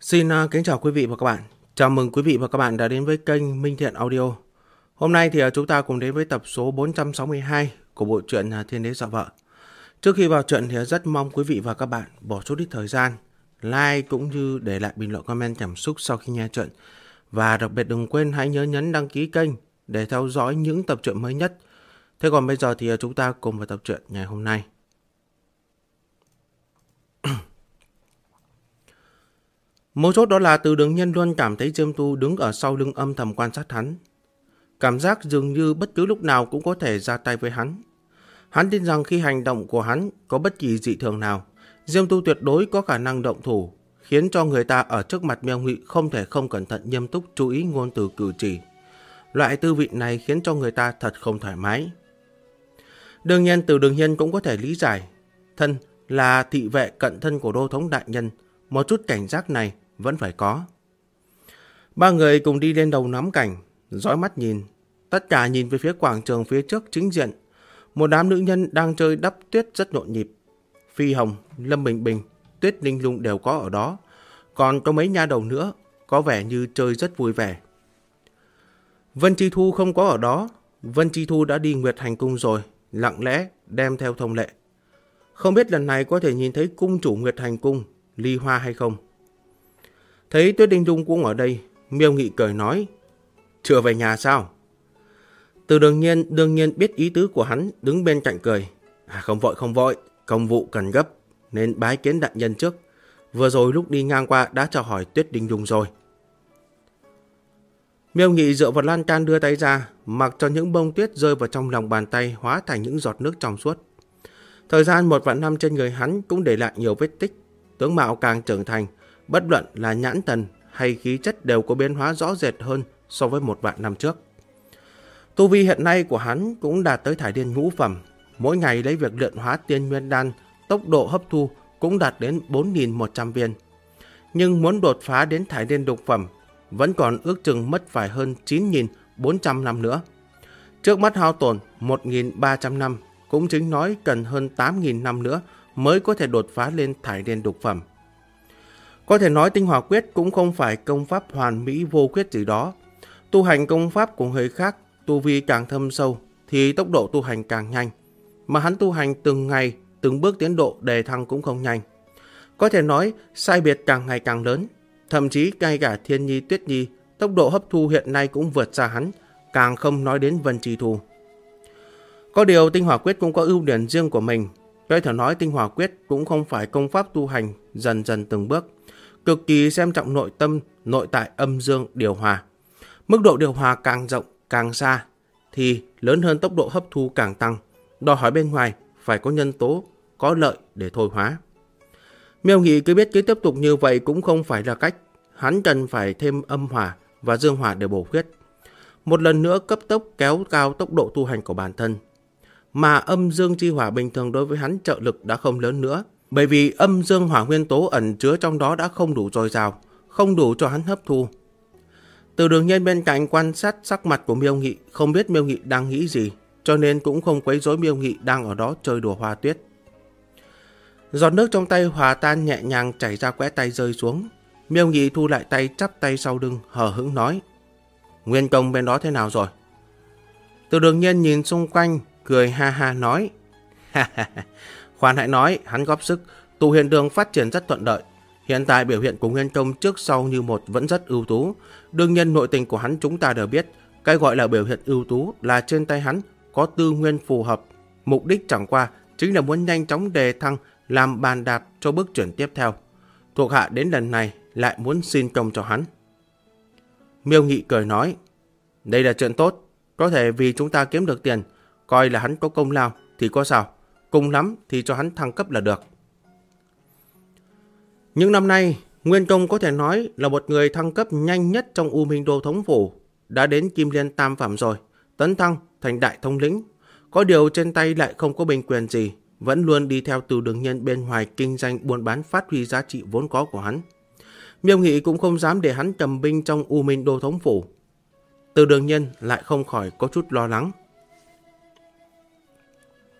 Xin kính chào quý vị và các bạn. Chào mừng quý vị và các bạn đã đến với kênh Minh Thiện Audio. Hôm nay thì chúng ta cùng đến với tập số 462 của bộ truyện Thiên Đế Dọa Vợ. Trước khi vào truyện thì rất mong quý vị và các bạn bỏ chút ít thời gian like cũng như để lại bình luận comment cảm xúc sau khi nghe truyện. Và đặc biệt đừng quên hãy nhớ nhấn đăng ký kênh để theo dõi những tập truyện mới nhất. Thế còn bây giờ thì chúng ta cùng vào tập truyện ngày hôm nay. Mấu chốt đó là Từ Đường Nhân luôn cảm thấy Diêm Tu đứng ở sau lưng âm thầm quan sát hắn. Cảm giác dường như bất cứ lúc nào cũng có thể ra tay với hắn. Hắn tin rằng khi hành động của hắn có bất kỳ dị thường nào, Diêm Tu tuyệt đối có khả năng động thủ, khiến cho người ta ở trước mặt Miêu Nghị không thể không cẩn thận nghiêm túc chú ý ngôn từ cử chỉ. Loại tư vị này khiến cho người ta thật không thoải mái. Đương nhiên Từ Đường Nhân cũng có thể lý giải, thân là thị vệ cận thân của đô thống đại nhân, một chút cảnh giác này vẫn phải có. Ba người cùng đi lên đầu nắm cảnh, dõi mắt nhìn. Tất cả nhìn về phía quảng trường phía trước chính diện. Một đám nữ nhân đang chơi đắp tuyết rất nhộn nhịp. Phi Hồng, Lâm Bình Bình, Tuyết Linh Lung đều có ở đó. Còn có mấy nha đầu nữa, có vẻ như chơi rất vui vẻ. Vân Chi Thu không có ở đó. Vân Chi Thu đã đi Nguyệt Hành Cung rồi, lặng lẽ đem theo thông lệ. Không biết lần này có thể nhìn thấy cung chủ Nguyệt Hành Cung, Ly Hoa hay không. Thấy Tuyết Linh Lung cũng ở đây, Miêu Nghị cười nói, chưa về nhà sao? Từ đương nhiên biết ý tứ của hắn, đứng bên cạnh cười. Không vội, công vụ cần gấp, nên bái kiến đại nhân trước. Vừa rồi lúc đi ngang qua đã chào hỏi Tuyết Linh Lung rồi. Miêu Nghị dựa vào lan can đưa tay ra, mặc cho những bông tuyết rơi vào trong lòng bàn tay hóa thành những giọt nước trong suốt. Thời gian 1 vạn năm trên người hắn cũng để lại nhiều vết tích, tướng mạo càng trưởng thành, bất luận là nhãn thần hay khí chất đều có biến hóa rõ rệt hơn so với 1 vạn năm trước. Tu vi hiện nay của hắn cũng đạt tới thải điên ngũ phẩm, mỗi ngày lấy việc luyện hóa tiên nguyên đan, tốc độ hấp thu cũng đạt đến 4.100 viên. Nhưng muốn đột phá đến thải điên lục phẩm, vẫn còn ước chừng mất phải hơn 9.400 năm nữa. Trước mắt hao tổn 1.300 năm, cũng chính nói cần hơn 8.000 năm nữa mới có thể đột phá lên thải điên lục phẩm. Có thể nói tinh hỏa quyết cũng không phải công pháp hoàn mỹ vô khuyết gì đó. Tu hành công pháp của người khác, tu vi càng thâm sâu thì tốc độ tu hành càng nhanh. Mà hắn tu hành từng ngày, từng bước tiến độ đề thăng cũng không nhanh. Có thể nói sai biệt càng ngày càng lớn. Thậm chí ngay cả Thiên Nhi Tuyết Nhi, tốc độ hấp thu hiện nay cũng vượt xa hắn, càng không nói đến Vân Chi Thu. Có điều tinh hỏa quyết cũng có ưu điểm riêng của mình. Có thể nói tinh hỏa quyết cũng không phải công pháp tu hành dần dần từng bước, cực kỳ xem trọng nội tâm, nội tại âm dương điều hòa. Mức độ điều hòa càng rộng, càng xa, thì lớn hơn tốc độ hấp thu càng tăng. Đòi hỏi bên ngoài phải có nhân tố, có lợi để thôi hóa. Miêu Nghị cứ biết cứ tiếp tục như vậy cũng không phải là cách. Hắn cần phải thêm âm hỏa và dương hỏa để bổ khuyết. Một lần nữa cấp tốc kéo cao tốc độ tu hành của bản thân. Mà âm dương chi hỏa bình thường đối với hắn trợ lực đã không lớn nữa. Bởi vì âm dương hỏa nguyên tố ẩn chứa trong đó đã không đủ dồi dào, không đủ cho hắn hấp thu. Từ Đường Nhân bên cạnh quan sát sắc mặt của Miêu Nghị, không biết Miêu Nghị đang nghĩ gì, cho nên cũng không quấy rối Miêu Nghị đang ở đó chơi đùa hoa tuyết. Giọt nước trong tay hòa tan nhẹ nhàng chảy ra khóe tay rơi xuống. Miêu Nghị thu lại tay, chắp tay sau lưng, hờ hững nói, Nguyên công bên đó thế nào rồi? Từ Đường Nhân nhìn xung quanh, cười ha ha nói, khoan hãy nói, hắn góp sức, tu huyền đường phát triển rất thuận lợi. Hiện tại biểu hiện của Nguyên công trước sau như một vẫn rất ưu tú. Đương nhiên nội tình của hắn chúng ta đều biết, cái gọi là biểu hiện ưu tú là trên tay hắn có tư nguyên phù hợp. Mục đích chẳng qua chính là muốn nhanh chóng đề thăng, làm bàn đạp cho bước chuyển tiếp theo. Thuộc hạ đến lần này lại muốn xin công cho hắn. Miêu Nghị cười nói, đây là chuyện tốt, có thể vì chúng ta kiếm được tiền, coi là hắn có công lao thì có sao, cùng lắm thì cho hắn thăng cấp là được. Những năm nay, Nguyên Công có thể nói là một người thăng cấp nhanh nhất trong U Minh Đô thống phủ, đã đến Kim Liên Tam Phẩm rồi, tấn thăng thành đại thống lĩnh. Có điều trên tay lại không có binh quyền gì, vẫn luôn đi theo Từ Đường Nhân bên ngoài kinh doanh buôn bán phát huy giá trị vốn có của hắn. Miêu Nghị cũng không dám để hắn cầm binh trong U Minh Đô thống phủ. Từ Đường Nhân lại không khỏi có chút lo lắng.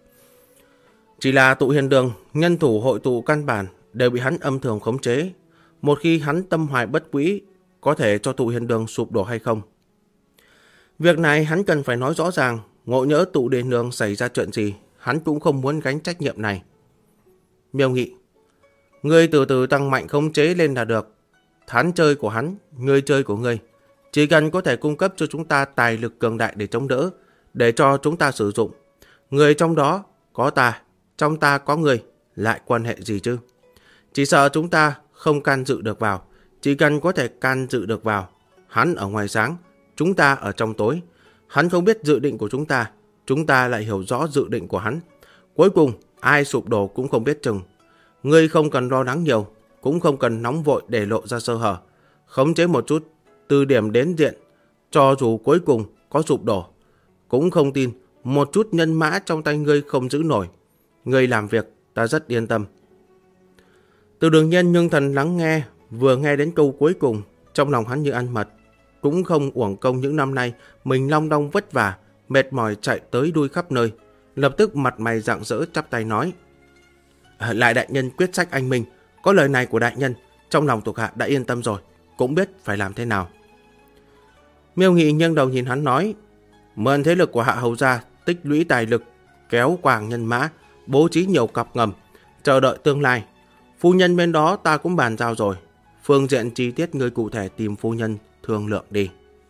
Chỉ là tụ hiền đường, nhân thủ hội tụ căn bản đều bị hắn âm thường khống chế. một khi hắn tâm hoài bất quý, có thể cho tụ hiền đường sụp đổ hay không. Việc này hắn cần phải nói rõ ràng, ngộ nhỡ tụ hiền đường xảy ra chuyện gì, hắn cũng không muốn gánh trách nhiệm này. Miêu Nghị, ngươi từ từ tăng mạnh khống chế lên là được. Hắn chơi của hắn, ngươi chơi của ngươi. Chỉ cần có thể cung cấp cho chúng ta tài lực cường đại để chống đỡ, để cho chúng ta sử dụng. Người trong đó có ta, trong ta có người, lại quan hệ gì chứ? Chỉ sợ chúng ta không can dự được vào. Chỉ cần có thể can dự được vào. Hắn ở ngoài sáng, chúng ta ở trong tối. Hắn không biết dự định của chúng ta lại hiểu rõ dự định của hắn. Cuối cùng, ai sụp đổ cũng không biết chừng. Ngươi không cần lo lắng nhiều, cũng không cần nóng vội để lộ ra sơ hở. Khống chế một chút, từ điểm đến diện, cho dù cuối cùng có sụp đổ. Cũng không tin, một chút nhân mã trong tay ngươi không giữ nổi. Ngươi làm việc, ta rất yên tâm. Từ Đường Nhân ngưng thần lắng nghe, vừa nghe đến câu cuối cùng, trong lòng hắn như ăn mật. Cũng không uổng công những năm nay, mình long đong vất vả, mệt mỏi chạy tới đuôi khắp nơi. Lập tức mặt mày rạng rỡ chắp tay nói. Lại đại nhân quyết sách anh minh, có lời này của đại nhân, trong lòng thuộc hạ đã yên tâm rồi, cũng biết phải làm thế nào. Miêu Nghị nghiêng đầu nhìn hắn nói, mượn thế lực của Hạ Hầu gia, tích lũy tài lực, kéo quàng nhân mã, bố trí nhiều cặp ngầm, chờ đợi tương lai. Phu nhân bên đó ta cũng bàn giao rồi, phương diện chi tiết ngươi cụ thể tìm phu nhân thương lượng đi.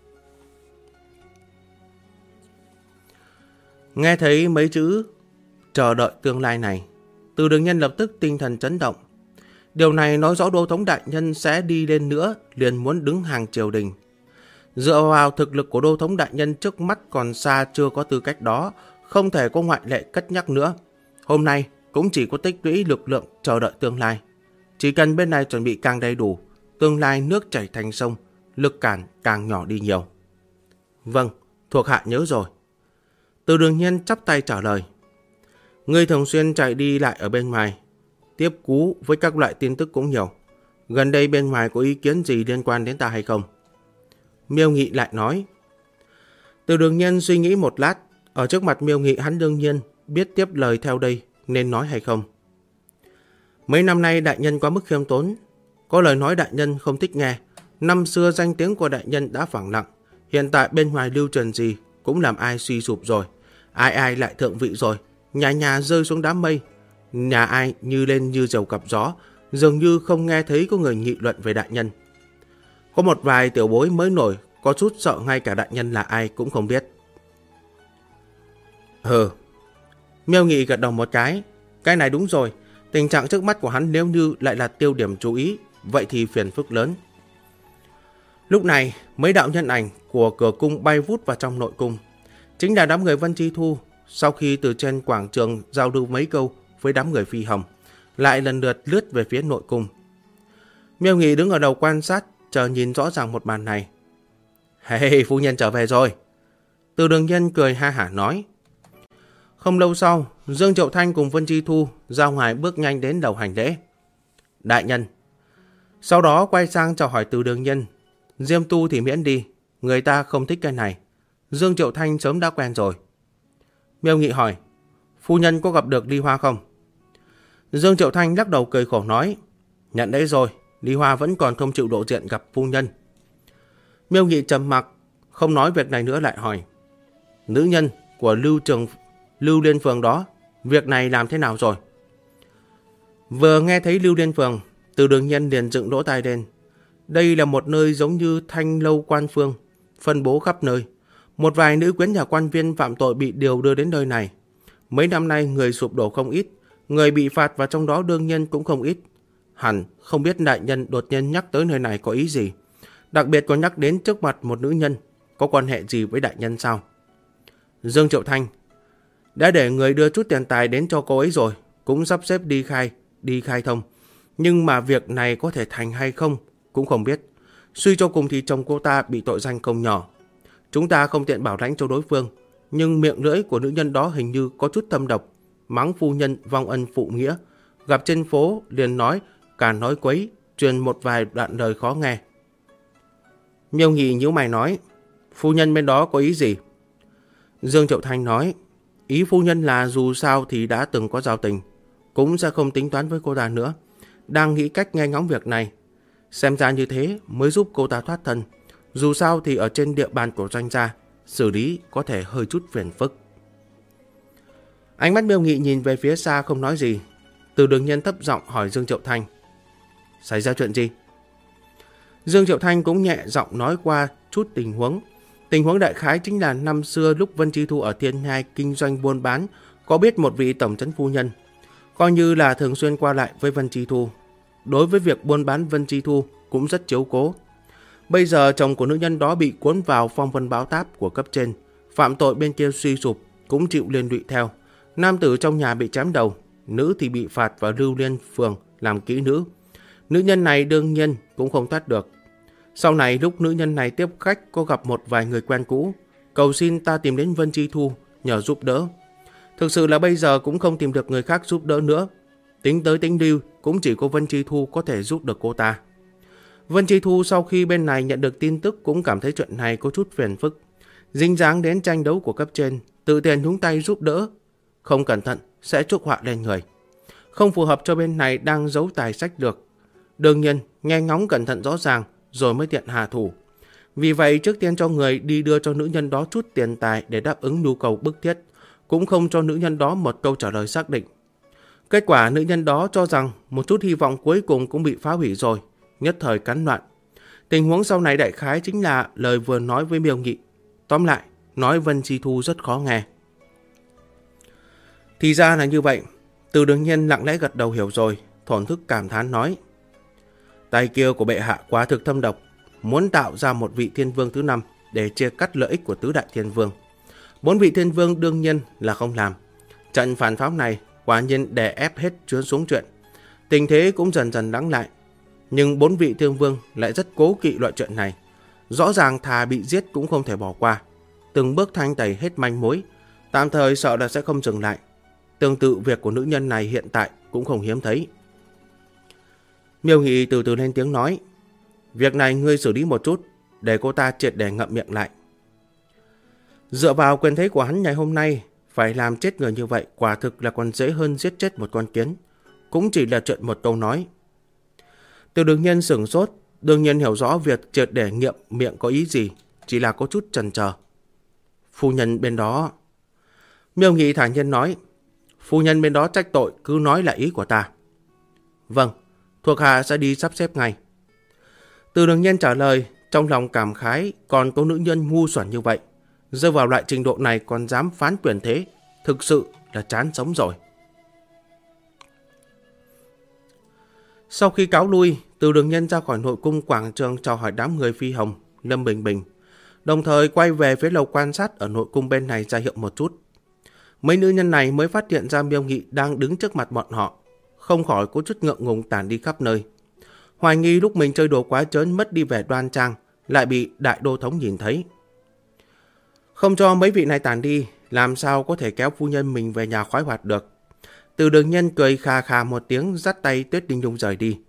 Nghe thấy mấy chữ chờ đợi tương lai này, Từ Đường Nhân lập tức tinh thần chấn động. Điều này nói rõ Đô thống đại nhân sẽ đi lên nữa, liền muốn đứng hàng triều đình. Dựa vào thực lực của Đô thống đại nhân trước mắt còn xa chưa có tư cách đó, không thể có ngoại lệ cất nhắc nữa. Hôm nay cũng chỉ có tích lũy lực lượng chờ đợi tương lai. Chỉ cần bên này chuẩn bị càng đầy đủ, tương lai nước chảy thành sông, lực cản càng nhỏ đi nhiều. Vâng, thuộc hạ nhớ rồi. Từ Đường Nhân chắp tay trả lời. Ngươi thường xuyên chạy đi lại ở bên ngoài, tiếp cú với các loại tin tức cũng nhiều. Gần đây bên ngoài có ý kiến gì liên quan đến ta hay không? Miêu Nghị lại nói. Từ Đường Nhân suy nghĩ một lát, ở trước mặt Miêu Nghị hắn đương nhiên biết tiếp lời theo đây nên nói hay không. Mấy năm nay đại nhân quá mức khiêm tốn, có lời nói đại nhân không thích nghe. Năm xưa danh tiếng của đại nhân đã phẳng lặng, hiện tại bên ngoài lưu truyền gì cũng làm ai suy sụp rồi. Ai ai lại thượng vị rồi, nhà nhà rơi xuống đám mây. Nhà ai như lên như dầu cặp gió, dường như không nghe thấy có người nghị luận về đại nhân. Có một vài tiểu bối mới nổi, có chút sợ ngay cả đại nhân là ai cũng không biết. Miêu Nghị gật đầu một cái này đúng rồi. Tình trạng trước mắt của hắn nếu như lại là tiêu điểm chú ý, vậy thì phiền phức lớn. Lúc này, mấy đạo nhân ảnh của cửa cung bay vút vào trong nội cung. Chính là đám người Vân Chi Thu, sau khi từ trên quảng trường giao lưu mấy câu với đám người Phi Hồng, lại lần lượt lướt về phía nội cung. Miêu Nghị đứng ở đầu quan sát, chờ nhìn rõ ràng một màn này. Hey, phu nhân trở về rồi. Từ Đường Nhân cười ha hả nói. Không lâu sau, Dương Triệu Thanh cùng Vân Chi Thu ra ngoài bước nhanh đến đầu hành lễ. Đại nhân. Sau đó quay sang chào hỏi Từ Đường Nhân. Diêm tu thì miễn đi, người ta không thích cái này. Dương Triệu Thanh sớm đã quen rồi. Miêu Nghị hỏi, phu nhân có gặp được Ly Hoa không? Dương Triệu Thanh lắc đầu cười khổ nói, nhận đấy rồi, Ly Hoa vẫn còn không chịu độ diện gặp phu nhân. Miêu Nghị trầm mặc, không nói việc này nữa lại hỏi, nữ nhân của Lưu Liên Phường đó, việc này làm thế nào rồi? Vừa nghe thấy Lưu Liên Phường, Từ Đường Nhân liền dựng lỗ tai lên. Đây là một nơi giống như thanh lâu quan phương, phân bố khắp nơi. Một vài nữ quyến nhà quan viên phạm tội bị điều đưa đến nơi này. Mấy năm nay người sụp đổ không ít, người bị phạt và trong đó đương nhiên cũng không ít. Hẳn không biết đại nhân đột nhiên nhắc tới nơi này có ý gì. Đặc biệt có nhắc đến trước mặt một nữ nhân, có quan hệ gì với đại nhân sao? Dương Triệu Thanh, đã để người đưa chút tiền tài đến cho cô ấy rồi, cũng sắp xếp đi khai thông. Nhưng mà việc này có thể thành hay không cũng không biết. Suy cho cùng thì chồng cô ta bị tội danh không nhỏ. Chúng ta không tiện bảo lãnh cho đối phương, nhưng miệng lưỡi của nữ nhân đó hình như có chút thâm độc, mắng phu nhân vong ân phụ nghĩa. Gặp trên phố liền nói, càng nói quấy, truyền một vài đoạn lời khó nghe. Miêu Nghị nhíu mày nói, phu nhân bên đó có ý gì? Dương Triệu Thanh nói, ý phu nhân là dù sao thì đã từng có giao tình, cũng sẽ không tính toán với cô ta nữa. Đang nghĩ cách nghe ngóng việc này. Xem ra như thế mới giúp cô ta thoát thân. Dù sao thì ở trên địa bàn của Doanh gia, xử lý có thể hơi chút phiền phức. Ánh mắt Miêu Nghị nhìn về phía xa không nói gì. Từ Đường Nhân thấp giọng hỏi Dương Triệu Thanh. Xảy ra chuyện gì? Dương Triệu Thanh cũng nhẹ giọng nói qua chút tình huống. Tình huống đại khái chính là năm xưa lúc Vân Chi Thu ở Thiên Nhai kinh doanh buôn bán, có biết một vị tổng trấn phu nhân, coi như là thường xuyên qua lại với Vân Chi Thu. Đối với việc buôn bán Vân Chi Thu cũng rất chiếu cố. Bây giờ chồng của nữ nhân đó bị cuốn vào phong vân báo táp của cấp trên, phạm tội bên kia suy sụp cũng chịu liên lụy theo. Nam tử trong nhà bị chém đầu, nữ thì bị phạt vào Lưu Liên phường làm kỹ nữ. Nữ nhân này đương nhiên cũng không thoát được. Sau này lúc nữ nhân này tiếp khách có gặp một vài người quen cũ, cầu xin ta tìm đến Vân Chi Thu nhờ giúp đỡ. Thực sự là bây giờ cũng không tìm được người khác giúp đỡ nữa. Tính tới tính đi cũng chỉ có Vân Chi Thu có thể giúp được cô ta. Vân Chi Thu sau khi bên này nhận được tin tức cũng cảm thấy chuyện này có chút phiền phức. Dính dáng đến tranh đấu của cấp trên, tự tiền nhúng tay giúp đỡ. Không cẩn thận sẽ chuốc họa lên người. Không phù hợp cho bên này đang giấu tài sách được. Đương nhiên nghe ngóng cẩn thận rõ ràng rồi mới tiện hạ thủ. Vì vậy trước tiên cho người đi đưa cho nữ nhân đó chút tiền tài để đáp ứng nhu cầu bức thiết, cũng không cho nữ nhân đó một câu trả lời xác định. Kết quả nữ nhân đó cho rằng một chút hy vọng cuối cùng cũng bị phá hủy rồi, nhất thời cắn loạn. Tình huống sau này đại khái chính là lời vừa nói với Miêu Nghị. Tóm lại, nói Vân Chi Thu rất khó nghe. Thì ra là như vậy. Từ Đường Nhiên lặng lẽ gật đầu hiểu rồi, thổn thức cảm thán nói. Tay kia của bệ hạ quá thực thâm độc, muốn tạo ra một vị thiên vương thứ 5 để chia cắt lợi ích của tứ đại thiên vương. 4 vị thiên vương đương nhiên là không làm. Trận phản pháo này quả nhiên đè ép hết chuyến xuống chuyện. Tình thế cũng dần dần lắng lại. Nhưng 4 vị thiên vương lại rất cố kỵ loại chuyện này. Rõ ràng thà bị giết cũng không thể bỏ qua. Từng bước thanh tẩy hết manh mối, tạm thời sợ là sẽ không dừng lại. Tương tự việc của nữ nhân này hiện tại cũng không hiếm thấy. Miêu Nghị từ từ lên tiếng nói. Việc này ngươi xử lý một chút, để cô ta triệt để ngậm miệng lại. Dựa vào quyền thế của hắn ngày hôm nay, phải làm chết người như vậy quả thực là còn dễ hơn giết chết một con kiến. Cũng chỉ là chuyện một câu nói. Từ Đường Nhân sửng sốt, đương nhiên hiểu rõ việc triệt để ngậm miệng có ý gì, chỉ là có chút chần chờ. Phu nhân bên đó... Miêu Nghị thản nhiên nói. Phu nhân bên đó trách tội cứ nói là ý của ta. Vâng, thuộc hạ sẽ đi sắp xếp ngay. Từ Đường Nhân trả lời, trong lòng cảm khái còn có nữ nhân ngu xuẩn như vậy. Rơi vào loại trình độ này còn dám phán quyền thế, thực sự là chán sống rồi. Sau khi cáo lui, Từ Đường Nhân ra khỏi nội cung quảng trường chào hỏi đám người Phi Hồng, Lâm Bình Bình, đồng thời quay về phía lầu quan sát ở nội cung bên này ra hiệu một chút. Mấy nữ nhân này mới phát hiện ra Miêu Nghị đang đứng trước mặt bọn họ, không khỏi có chút ngượng ngùng tản đi khắp nơi. Hoài nghi lúc mình chơi đồ quá trớn mất đi vẻ đoan trang, lại bị đại đô thống nhìn thấy. Không cho mấy vị này tản đi, làm sao có thể kéo phu nhân mình về nhà khoái hoạt được. Từ Đường Nhân cười khà khà một tiếng, dắt tay Tuyết Đinh Nhung rời đi.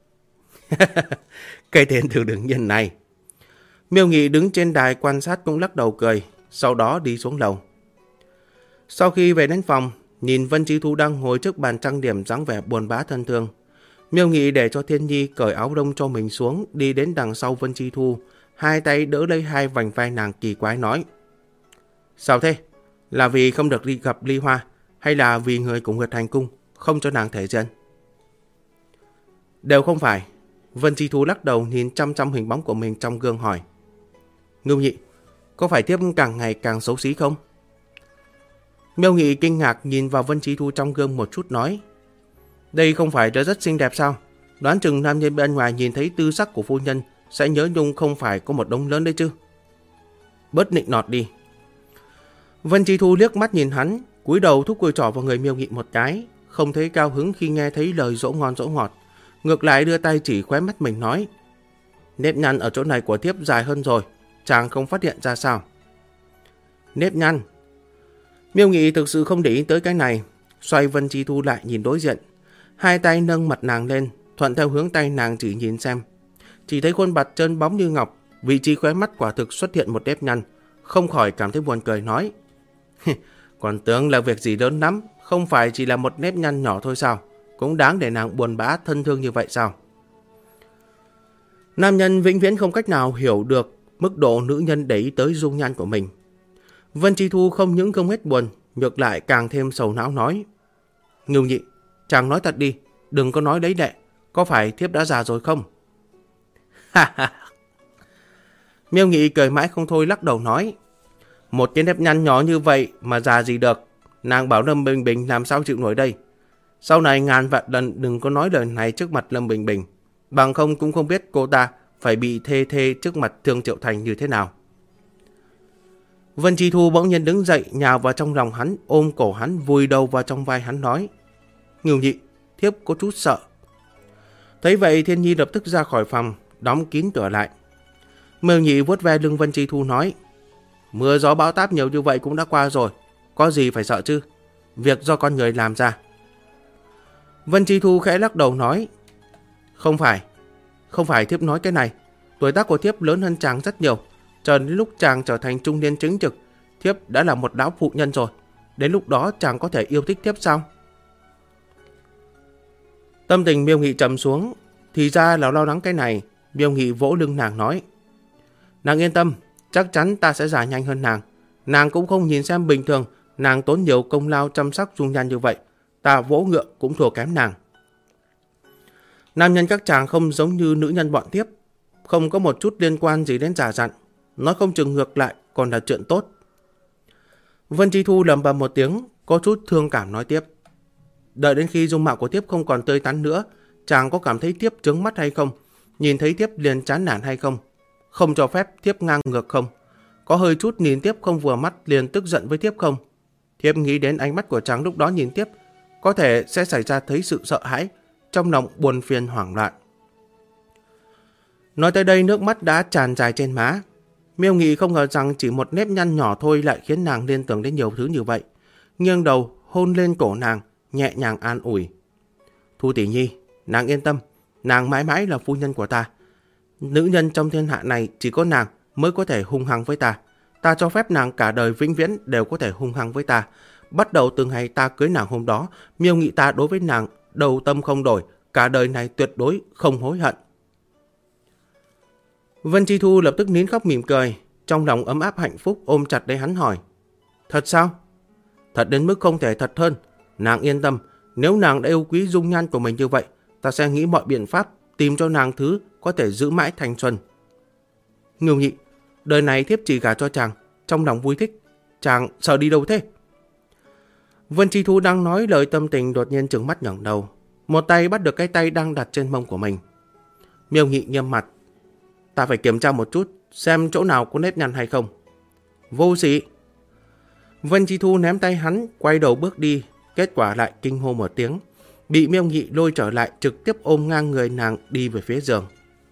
Cái tên Từ Đường Nhân này. Miêu Nghị đứng trên đài quan sát cũng lắc đầu cười, sau đó đi xuống lầu. Sau khi về đến phòng, nhìn Vân Chi Thu đang ngồi trước bàn trang điểm dáng vẻ buồn bã thân thương. Miêu Nghị để cho Thiên Nhi cởi áo đông cho mình xuống, đi đến đằng sau Vân Chi Thu, hai tay đỡ lấy hai vành vai nàng kỳ quái nói. Sao thế? Là vì không được đi gặp Ly Hoa, hay là vì người của Nguyệt Hành Cung không cho nàng thể diện? Đều không phải. Vân Chi Thu lắc đầu nhìn chăm chăm hình bóng của mình trong gương hỏi. Ngưu Nhị, có phải thiếp càng ngày càng xấu xí không? Miêu Nghị kinh ngạc nhìn vào Vân Chi Thu trong gương một chút nói. Đây không phải đã rất xinh đẹp sao? Đoán chừng nam nhân bên ngoài nhìn thấy tư sắc của phu nhân sẽ nhớ nhung không phải có một đống lớn đấy chứ. Bớt nịnh nọt đi. Vân Chi Thu liếc mắt nhìn hắn, cúi đầu thúc cùi trỏ vào người Miêu Nghị một cái, không thấy cao hứng khi nghe thấy lời dỗ ngon dỗ ngọt. Ngược lại đưa tay chỉ khóe mắt mình nói. Nếp nhăn ở chỗ này của thiếp dài hơn rồi, chàng không phát hiện ra sao? Nếp nhăn. Miêu Nghị thực sự không để ý tới cái này, xoay Vân Chi Thu lại nhìn đối diện. Hai tay nâng mặt nàng lên, thuận theo hướng tay nàng chỉ nhìn xem. Chỉ thấy khuôn mặt trơn bóng như ngọc, vị trí khóe mắt quả thực xuất hiện một nếp nhăn, không khỏi cảm thấy buồn cười nói. Còn tưởng là việc gì lớn lắm, không phải chỉ là một nếp nhăn nhỏ thôi sao? Cũng đáng để nàng buồn bã thân thương như vậy sao? Nam nhân vĩnh viễn không cách nào hiểu được mức độ nữ nhân để ý tới dung nhan của mình. Vân Chi Thu không những không hết buồn, ngược lại càng thêm sầu não nói: Ngưu Nhị, chàng nói thật đi, đừng có nói đấy đệ, có phải thiếp đã già rồi không? Ha ha. Miêu Nghị cười mãi không thôi lắc đầu nói: Một cái nếp nhăn nhỏ như vậy mà già gì được, nàng bảo Lâm Bình Bình làm sao chịu nổi đây. Sau này ngàn vạn lần đừng có nói lời này trước mặt Lâm Bình Bình, bằng không cũng không biết cô ta phải bị thê trước mặt Thương Triệu Thành như thế nào. Vân Chi Thu bỗng nhiên đứng dậy, nhào vào trong lòng hắn, ôm cổ hắn, vùi đầu vào trong vai hắn nói: Ngưu Nhị, thiếp có chút sợ. Thấy vậy Thiên Nhi lập tức ra khỏi phòng, đóng kín cửa lại. Miêu Nhị vuốt ve lưng Vân Chi Thu nói: Mưa gió bão táp nhiều như vậy cũng đã qua rồi, có gì phải sợ chứ, việc do con người làm ra. Vân Chi Thu khẽ lắc đầu nói: Không phải thiếp nói cái này, tuổi tác của thiếp lớn hơn chàng rất nhiều, chờ đến lúc chàng trở thành trung niên chính trực, thiếp đã là một lão phụ nhân rồi, đến lúc đó chàng có thể yêu thích thiếp sao? Tâm tình Miêu Nghị trầm xuống, thì ra là lo lắng cái này. Miêu Nghị vỗ lưng nàng nói: Nàng yên tâm, chắc chắn ta sẽ già nhanh hơn nàng. Nàng cũng không nhìn xem bình thường, nàng tốn nhiều công lao chăm sóc dung nhan như vậy, ta vỗ ngựa cũng thua kém nàng. Nam nhân các chàng không giống như nữ nhân bọn thiếp, không có một chút liên quan gì đến già dặn, nói không chừng ngược lại còn là chuyện tốt. Vân Chi Thu lầm bầm một tiếng, có chút thương cảm nói tiếp: Đợi đến khi dung mạo của thiếp không còn tươi tắn nữa, chàng có cảm thấy thiếp trướng mắt hay không? Nhìn thấy thiếp liền chán nản hay không? Không cho phép thiếp ngang ngược không? Có hơi chút nhìn thiếp không vừa mắt liền tức giận với thiếp không? Thiếp nghĩ đến ánh mắt của chàng lúc đó nhìn thiếp, có thể sẽ xảy ra thấy sự sợ hãi, trong lòng buồn phiền hoảng loạn. Nói tới đây nước mắt đã tràn dài trên má. Miêu Nghị không ngờ rằng chỉ một nếp nhăn nhỏ thôi lại khiến nàng liên tưởng đến nhiều thứ như vậy. Nghiêng đầu hôn lên cổ nàng, nhẹ nhàng an ủi: Thu tỷ nhi, nàng yên tâm, nàng mãi mãi là phu nhân của ta. Nữ nhân trong thiên hạ này chỉ có nàng mới có thể hung hăng với ta. Ta cho phép nàng cả đời vĩnh viễn đều có thể hung hăng với ta. Bắt đầu từ ngày ta cưới nàng hôm đó, Miêu Nghị ta đối với nàng đầu tâm không đổi, cả đời này tuyệt đối không hối hận. Vân Chi Thu lập tức nín khóc mỉm cười, trong lòng ấm áp hạnh phúc ôm chặt lấy hắn hỏi: Thật sao? Thật đến mức không thể thật hơn. Nàng yên tâm, nếu nàng đã yêu quý dung nhan của mình như vậy, ta sẽ nghĩ mọi biện pháp tìm cho nàng thứ có thể giữ mãi thanh xuân. Ngưu Nhị, đời này thiếp chỉ gả cho chàng, trong lòng vui thích, chàng sợ đi đâu thế? Vân Chi Thu đang nói lời tâm tình đột nhiên trừng mắt ngẩng đầu, một tay bắt được cái tay đang đặt trên mông của mình. Miêu Nghị nghiêm mặt: Ta phải kiểm tra một chút, xem chỗ nào có nếp nhăn hay không. Vô sĩ. Vân Chi Thu ném tay hắn, quay đầu bước đi, kết quả lại kinh hô một tiếng, bị Miêu Nghị lôi trở lại, trực tiếp ôm ngang người nàng đi về phía giường.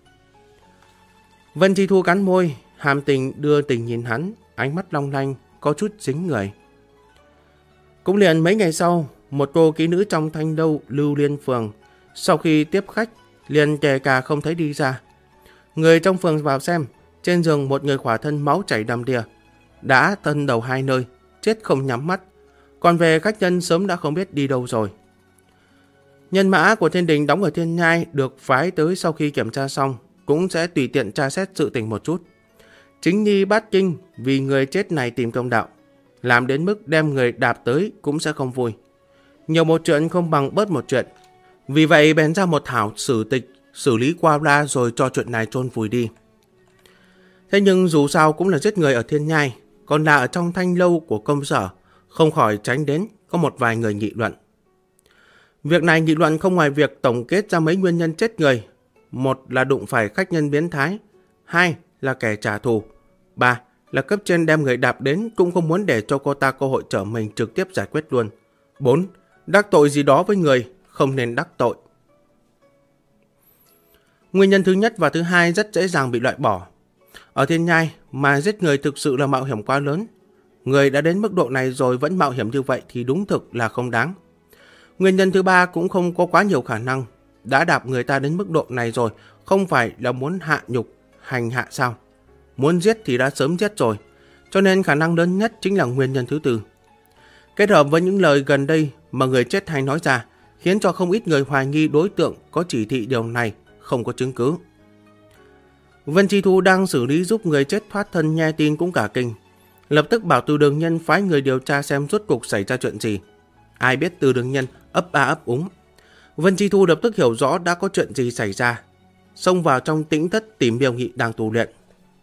Vân Chi Thu cắn môi, hàm tình đưa tình nhìn hắn, ánh mắt long lanh, có chút dính người. Cũng liền mấy ngày sau, một cô kỹ nữ trong thanh lâu Lưu Liên Phường, sau khi tiếp khách, liền kể cả không thấy đi ra. Người trong phường vào xem, trên giường một người khỏa thân máu chảy đầm đìa, đã thân đầu hai nơi, chết không nhắm mắt. Còn về khách nhân sớm đã không biết đi đâu rồi. Nhân mã của thiên đình đóng ở Thiên Nhai được phái tới sau khi kiểm tra xong, cũng sẽ tùy tiện tra xét sự tình một chút. Chính Nhi Bát Kinh vì người chết này tìm công đạo, làm đến mức đem người đạp tới cũng sẽ không vui. Nhiều một chuyện không bằng bớt một chuyện. Vì vậy bèn ra một thảo sử tịch, xử lý qua la rồi cho chuyện này chôn vùi đi. Thế nhưng dù sao cũng là giết người ở Thiên Nhai, còn là ở trong thanh lâu của công sở, không khỏi tránh đến có một vài người nghị luận. Việc này nghị luận không ngoài việc tổng kết ra mấy nguyên nhân chết người. Một là đụng phải khách nhân biến thái, hai là kẻ trả thù, ba là cấp trên đem người đạp đến cũng không muốn để cho cô ta cơ hội trở mình trực tiếp giải quyết luôn, 4 đắc tội gì đó với người, không nên đắc tội. Nguyên nhân thứ nhất và thứ hai rất dễ dàng bị loại bỏ. Ở Thiên Nhai mà giết người thực sự là mạo hiểm quá lớn. Người đã đến mức độ này rồi vẫn mạo hiểm như vậy thì đúng thực là không đáng. Nguyên nhân thứ ba cũng không có quá nhiều khả năng. Đã đạp người ta đến mức độ này rồi, không phải là muốn hạ nhục, hành hạ sao? Muốn giết thì đã sớm giết rồi. Cho nên khả năng lớn nhất chính là nguyên nhân thứ tư. Kết hợp với những lời gần đây mà người chết hay nói ra, khiến cho không ít người hoài nghi đối tượng có chỉ thị điều này không có chứng cứ. Vân Chi Thu đang xử lý giúp người chết thoát thân nghe tin cũng cả kinh. Lập tức bảo Từ Đường Nhân phái người điều tra xem rốt cuộc xảy ra chuyện gì. Ai biết Từ Đường Nhân ấp a ấp úng. Vân Chi Thu lập tức hiểu rõ đã có chuyện gì xảy ra. Xông vào trong tĩnh thất tìm Miêu Nghị đang tu luyện.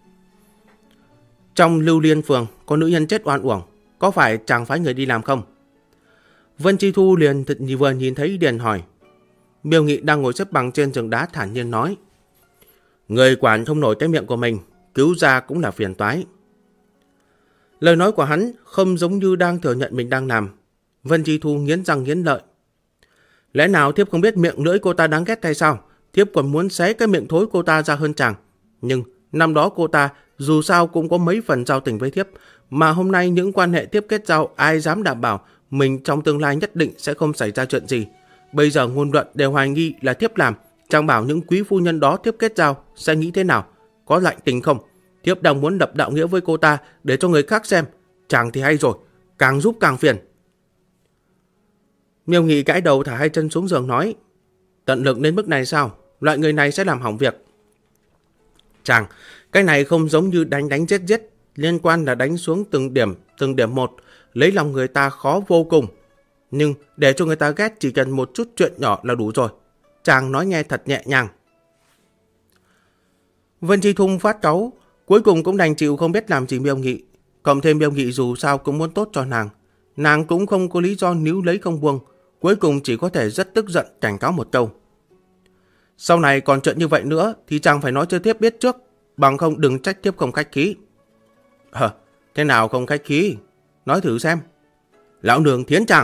Trong Lưu Liên Phường có nữ nhân chết oan uổng, có phải chàng phái người đi làm không? Vân Chi Thu liền vừa nhìn thấy liền hỏi. Miêu Nghị đang ngồi xếp bằng trên giường đá thản nhiên nói. Người quản không nổi cái miệng của mình, cứu ra cũng là phiền toái. Lời nói của hắn không giống như đang thừa nhận mình đang làm. Vân Chi Thu nghiến răng nghiến lợi. Lẽ nào thiếp không biết miệng lưỡi cô ta đáng ghét hay sao? Thiếp còn muốn xé cái miệng thối cô ta ra hơn chàng. Nhưng năm đó cô ta dù sao cũng có mấy phần giao tình với thiếp, mà hôm nay những quan hệ tiếp kết giao ai dám đảm bảo mình trong tương lai nhất định sẽ không xảy ra chuyện gì. Bây giờ ngôn luận đều hoài nghi là thiếp làm, chàng bảo những quý phu nhân đó tiếp kết giao sẽ nghĩ thế nào? Có lạnh tình không? Thiếp đang muốn lập đạo nghĩa với cô ta để cho người khác xem. Chàng thì hay rồi, càng giúp càng phiền. Miêu Nghị gãi đầu thả hai chân xuống giường nói. Tận lực đến mức này sao? Loại người này sẽ làm hỏng việc. Chàng, cái này không giống như đánh giết giết, liên quan là đánh xuống từng điểm một, lấy lòng người ta khó vô cùng. Nhưng để cho người ta ghét chỉ cần một chút chuyện nhỏ là đủ rồi. Chàng nói nghe thật nhẹ nhàng. Vân Chi Thung phát cáu, cuối cùng cũng đành chịu không biết làm gì Miêu Nghị. Cộng thêm Miêu Nghị dù sao cũng muốn tốt cho nàng cũng không có lý do níu lấy không buông, cuối cùng chỉ có thể rất tức giận cảnh cáo một câu. Sau này còn chuyện như vậy nữa thì chàng phải nói cho thiếp biết trước, bằng không đừng trách thiếp không khách khí. Thế nào không khách khí? Nói thử xem. Lão nương thiến chàng.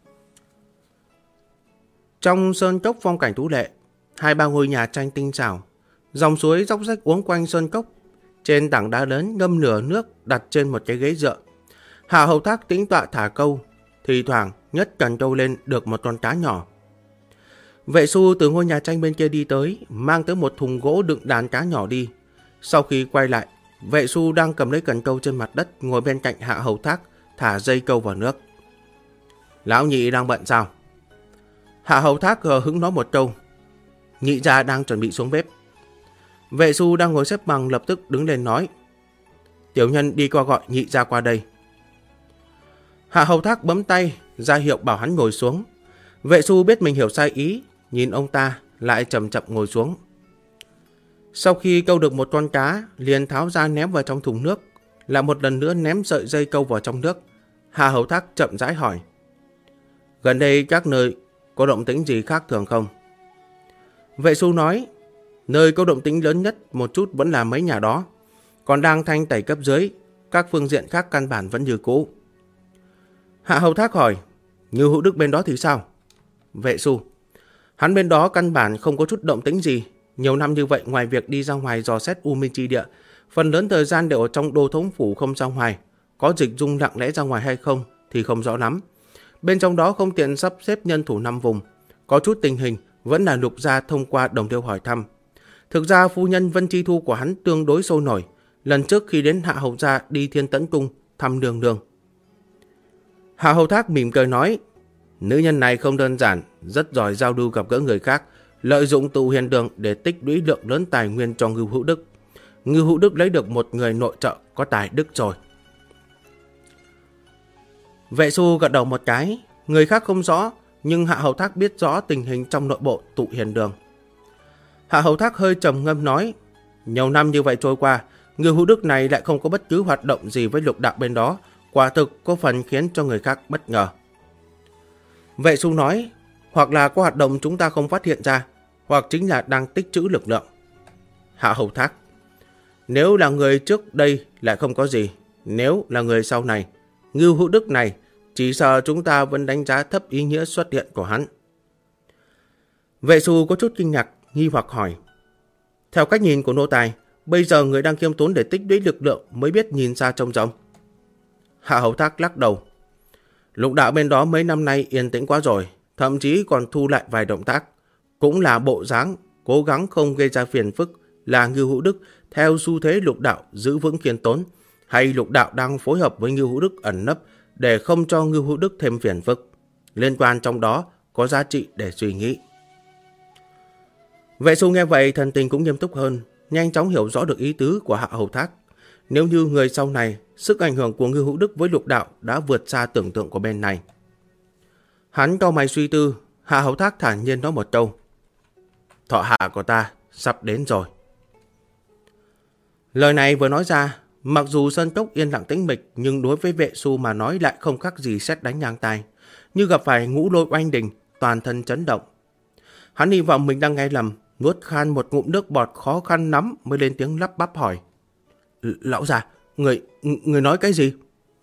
Trong sơn cốc phong cảnh tú lệ, 2-3 ngôi nhà tranh tinh xảo, dòng suối róc rách uốn quanh sơn cốc. Trên tảng đá lớn ngâm nửa nước đặt trên một cái ghế dựa. Hạ Hầu Thác tĩnh tọa thả câu, thì thoảng nhấc cần câu lên được một con cá nhỏ. Vệ Xu từ ngôi nhà tranh bên kia đi tới, mang tới một thùng gỗ đựng đàn cá nhỏ đi. Sau khi quay lại, Vệ Xu đang cầm lấy cần câu trên mặt đất, ngồi bên cạnh Hạ Hầu Thác, thả dây câu vào nước. Lão nhị đang bận sao? Hạ Hầu Thác hờ hững nói một câu. Nhị gia đang chuẩn bị xuống bếp. Vệ Xu đang ngồi xếp bằng lập tức đứng lên nói. Tiểu nhân đi qua gọi nhị gia qua đây. Hạ Hầu Thác bấm tay ra hiệu bảo hắn ngồi xuống. Vệ Xu biết mình hiểu sai ý, nhìn ông ta lại chậm chậm ngồi xuống. Sau khi câu được một con cá, liền tháo ra ném vào trong thùng nước, lại một lần nữa ném sợi dây câu vào trong nước. Hạ Hầu Thác chậm rãi hỏi. Gần đây các nơi có động tĩnh gì khác thường không? Vệ Xu nói. Nơi có động tĩnh lớn nhất một chút vẫn là mấy nhà đó, còn đang thanh tẩy cấp dưới, các phương diện khác căn bản vẫn như cũ. Hạ Hầu Thác hỏi. Như Hữu Đức bên đó thì sao? Vệ Xu. Hắn bên đó căn bản không có chút động tĩnh gì. Nhiều năm như vậy, ngoài việc đi ra ngoài dò xét U Minh Chi Địa, phần lớn thời gian đều ở trong đô thống phủ không ra ngoài. Có dịch dung lặng lẽ ra ngoài hay không thì không rõ lắm. Bên trong đó không tiện sắp xếp nhân thủ 5 vùng. Có chút tình hình vẫn là Lục gia thông qua Đồng Tiêu hỏi thăm. Thực ra phu nhân Vân Chi Thu của hắn tương đối sôi nổi. Lần trước khi đến Hạ Hầu gia đi Thiên Tẫn Cung thăm nương nương. Hạ Hầu Thác mỉm cười nói. Nữ nhân này không đơn giản, rất giỏi giao lưu gặp gỡ người khác, lợi dụng tụ hiền đường để tích lũy lượng lớn tài nguyên cho Ngưu Hữu Đức. Ngưu Hữu Đức lấy được một người nội trợ có tài đức rồi. Vệ Xu gật đầu một cái, người khác không rõ, nhưng Hạ Hầu Thác biết rõ tình hình trong nội bộ tụ hiền đường. Hạ Hầu Thác hơi trầm ngâm nói. Nhiều năm như vậy trôi qua, Ngưu Hữu Đức này lại không có bất cứ hoạt động gì với lục đạo bên đó, quả thực có phần khiến cho người khác bất ngờ. Vệ Xu nói. Hoặc là có hoạt động chúng ta không phát hiện ra, hoặc chính là đang tích trữ lực lượng. Hạ Hầu Thác. Nếu là người trước đây lại không có gì, nếu là người sau này, Ngưu Hữu Đức này, chỉ sợ chúng ta vẫn đánh giá thấp ý nghĩa xuất hiện của hắn. Vệ Xu có chút kinh ngạc, nghi hoặc hỏi. Theo cách nhìn của nô tài, bây giờ người đang khiêm tốn để tích lũy lực lượng mới biết nhìn xa trông rộng. Hạ Hầu Thác lắc đầu. Lục đạo bên đó mấy năm nay yên tĩnh quá rồi, thậm chí còn thu lại vài động tác. Cũng là bộ dáng, cố gắng không gây ra phiền phức là Ngưu Hữu Đức theo xu thế lục đạo giữ vững khiêm tốn, hay lục đạo đang phối hợp với Ngưu Hữu Đức ẩn nấp để không cho Ngưu Hữu Đức thêm phiền phức. Liên quan trong đó có giá trị để suy nghĩ. Vệ Xu nghe vậy thần tình cũng nghiêm túc hơn, nhanh chóng hiểu rõ được ý tứ của Hạ Hầu Thác. Nếu như người sau này, sức ảnh hưởng của Ngưu Hữu Đức với lục đạo đã vượt xa tưởng tượng của bên này. Hắn cau mày suy tư, Hạ Hầu Thác thản nhiên nói một câu. Thọ hạ của ta sắp đến rồi. Lời này vừa nói ra, mặc dù sơn cốc yên lặng tĩnh mịch, nhưng đối với Vệ Xu mà nói lại không khác gì sét đánh ngang tai, như gặp phải ngũ lôi oanh đình, toàn thân chấn động. Hắn hy vọng mình đang nghe lầm, nuốt khan một ngụm nước bọt khó khăn lắm mới lên tiếng lắp bắp hỏi. Lão già, người nói cái gì?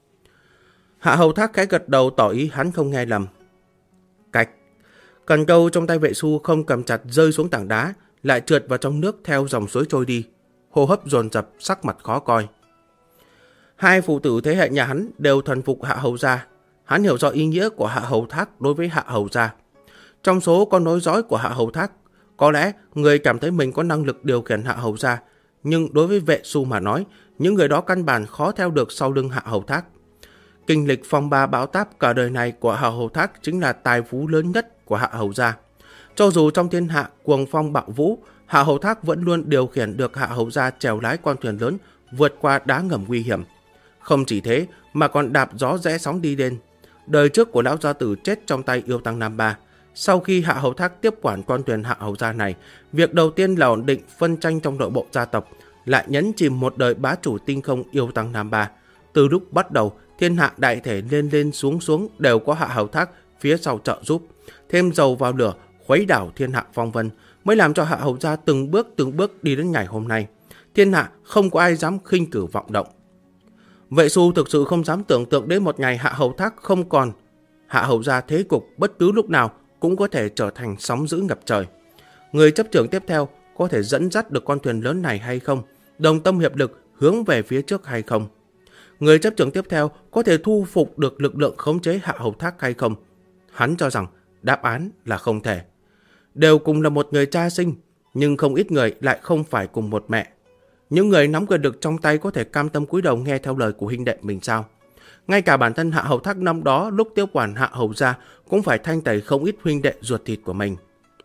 Hạ Hầu Thác khẽ gật đầu tỏ ý hắn không nghe lầm. Cạch, cần câu trong tay Vệ Xu không cầm chặt rơi xuống tảng đá, lại trượt vào trong nước theo dòng suối trôi đi. Hô hấp dồn dập, sắc mặt khó coi. Hai phụ tử thế hệ nhà hắn đều thần phục Hạ Hầu gia. Hắn hiểu rõ ý nghĩa của Hạ Hầu Thác đối với Hạ Hầu gia. Trong số con nối dõi của Hạ Hầu Thác, có lẽ người cảm thấy mình có năng lực điều khiển Hạ Hầu gia, nhưng đối với Vệ Xu mà nói, những người đó căn bản khó theo được sau lưng Hạ Hầu Thác. Kinh lịch phong ba bão táp cả đời này của Hạ Hầu Thác chính là tài phú lớn nhất của Hạ Hầu gia. Cho dù trong thiên hạ cuồng phong bạo vũ, Hạ Hầu Thác vẫn luôn điều khiển được Hạ Hầu gia chèo lái con thuyền lớn vượt qua đá ngầm nguy hiểm. Không chỉ thế mà còn đạp gió rẽ sóng đi lên. Đời trước của lão gia tử chết trong tay yêu tăng Nam Ba. Sau khi Hạ Hầu Thác tiếp quản con thuyền Hạ Hầu gia này, việc đầu tiên là ổn định phân tranh trong nội bộ gia tộc, lại nhấn chìm một đời bá chủ tinh không yêu tăng Nam Ba. Từ lúc bắt đầu, thiên hạ đại thể lên lên xuống xuống đều có Hạ Hầu Thác phía sau trợ giúp, thêm dầu vào lửa, khuấy đảo thiên hạ phong vân, mới làm cho Hạ Hầu gia từng bước đi đến ngày hôm nay. Thiên hạ không có ai dám khinh cử vọng động. Vệ Xu thực sự không dám tưởng tượng đến một ngày Hạ Hầu Thác không còn, Hạ Hầu gia thế cục bất cứ lúc nào cũng có thể trở thành sóng dữ ngập trời. Người chấp trưởng tiếp theo có thể dẫn dắt được con thuyền lớn này hay không, đồng tâm hiệp lực hướng về phía trước hay không. Người chấp trưởng tiếp theo có thể thu phục được lực lượng khống chế Hạ Hầu Thác hay không. Hắn cho rằng đáp án là không thể. Đều cùng là một người cha sinh, nhưng không ít người lại không phải cùng một mẹ. Những người nắm quyền lực trong tay có thể cam tâm cúi đầu nghe theo lời của huynh đệ mình sao? Ngay cả bản thân Hạ Hầu Thác năm đó lúc tiếp quản Hạ Hầu gia cũng phải thanh tẩy không ít huynh đệ ruột thịt của mình.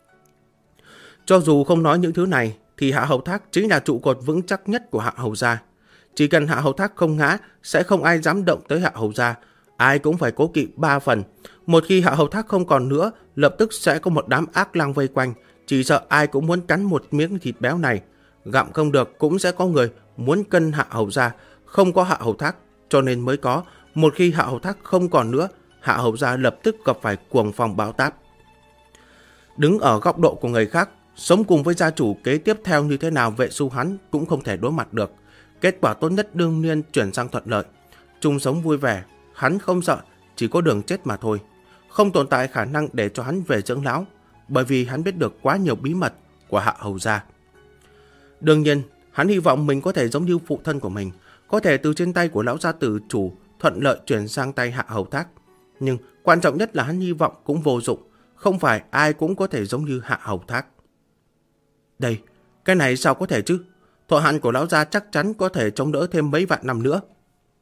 Cho dù không nói những thứ này, thì Hạ Hầu Thác chính là trụ cột vững chắc nhất của Hạ Hầu gia. Chỉ cần Hạ Hầu Thác không ngã, sẽ không ai dám động tới Hạ Hầu gia. Ai cũng phải cố kỵ 3 phần. Một khi Hạ Hầu Thác không còn nữa, lập tức sẽ có một đám ác lang vây quanh. Chỉ sợ ai cũng muốn cắn một miếng thịt béo này. Gặm không được cũng sẽ có người muốn cân Hạ Hầu gia. Không có Hạ Hầu Thác, cho nên mới có. Một khi Hạ Hầu Thác không còn nữa, Hạ Hầu gia lập tức gặp phải cuồng phong bão táp. Đứng ở góc độ của người khác, sống cùng với gia chủ kế tiếp theo như thế nào, Vệ Xu hắn cũng không thể đối mặt được. Kết quả tốt nhất đương nhiên chuyển sang thuận lợi. Chung sống vui vẻ, hắn không sợ, chỉ có đường chết mà thôi. Không tồn tại khả năng để cho hắn về dưỡng lão, bởi vì hắn biết được quá nhiều bí mật của Hạ Hầu gia. Đương nhiên, hắn hy vọng mình có thể giống như phụ thân của mình, có thể từ trên tay của lão gia tử chủ thuận lợi chuyển sang tay Hạ Hầu Thác. Nhưng quan trọng nhất là hắn hy vọng cũng vô dụng, không phải ai cũng có thể giống như Hạ Hầu Thác. Đây, cái này sao có thể chứ? Thọ hạn của lão gia chắc chắn có thể chống đỡ thêm mấy vạn năm nữa.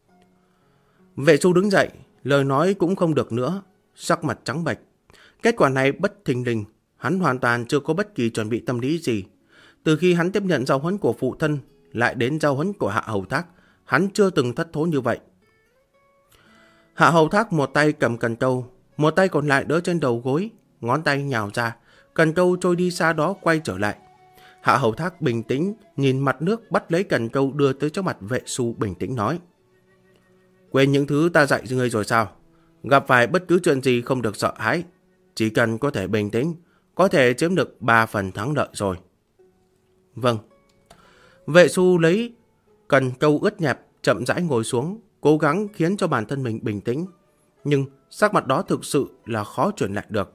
Vệ Xu đứng dậy, lời nói cũng không được nữa, sắc mặt trắng bệch. Kết quả này bất thình lình, hắn hoàn toàn chưa có bất kỳ chuẩn bị tâm lý gì. Từ khi hắn tiếp nhận giao huấn của phụ thân, lại đến giao huấn của Hạ Hầu Thác, hắn chưa từng thất thố như vậy. Hạ Hầu Thác một tay cầm cần câu, một tay còn lại đỡ trên đầu gối, ngón tay nhào ra, cần câu trôi đi xa đó quay trở lại. Hạ Hầu Thác bình tĩnh nhìn mặt nước, bắt lấy cần câu đưa tới trước mặt Vệ Xu, bình tĩnh nói: Quên những thứ ta dạy ngươi rồi sao? Gặp phải bất cứ chuyện gì không được sợ hãi, chỉ cần có thể bình tĩnh, có thể chiếm được 3 phần thắng lợi rồi. Vâng. Vệ Xu lấy cần câu ướt nhẹp, chậm rãi ngồi xuống, cố gắng khiến cho bản thân mình bình tĩnh, nhưng sắc mặt đó thực sự là khó chuyển lại được.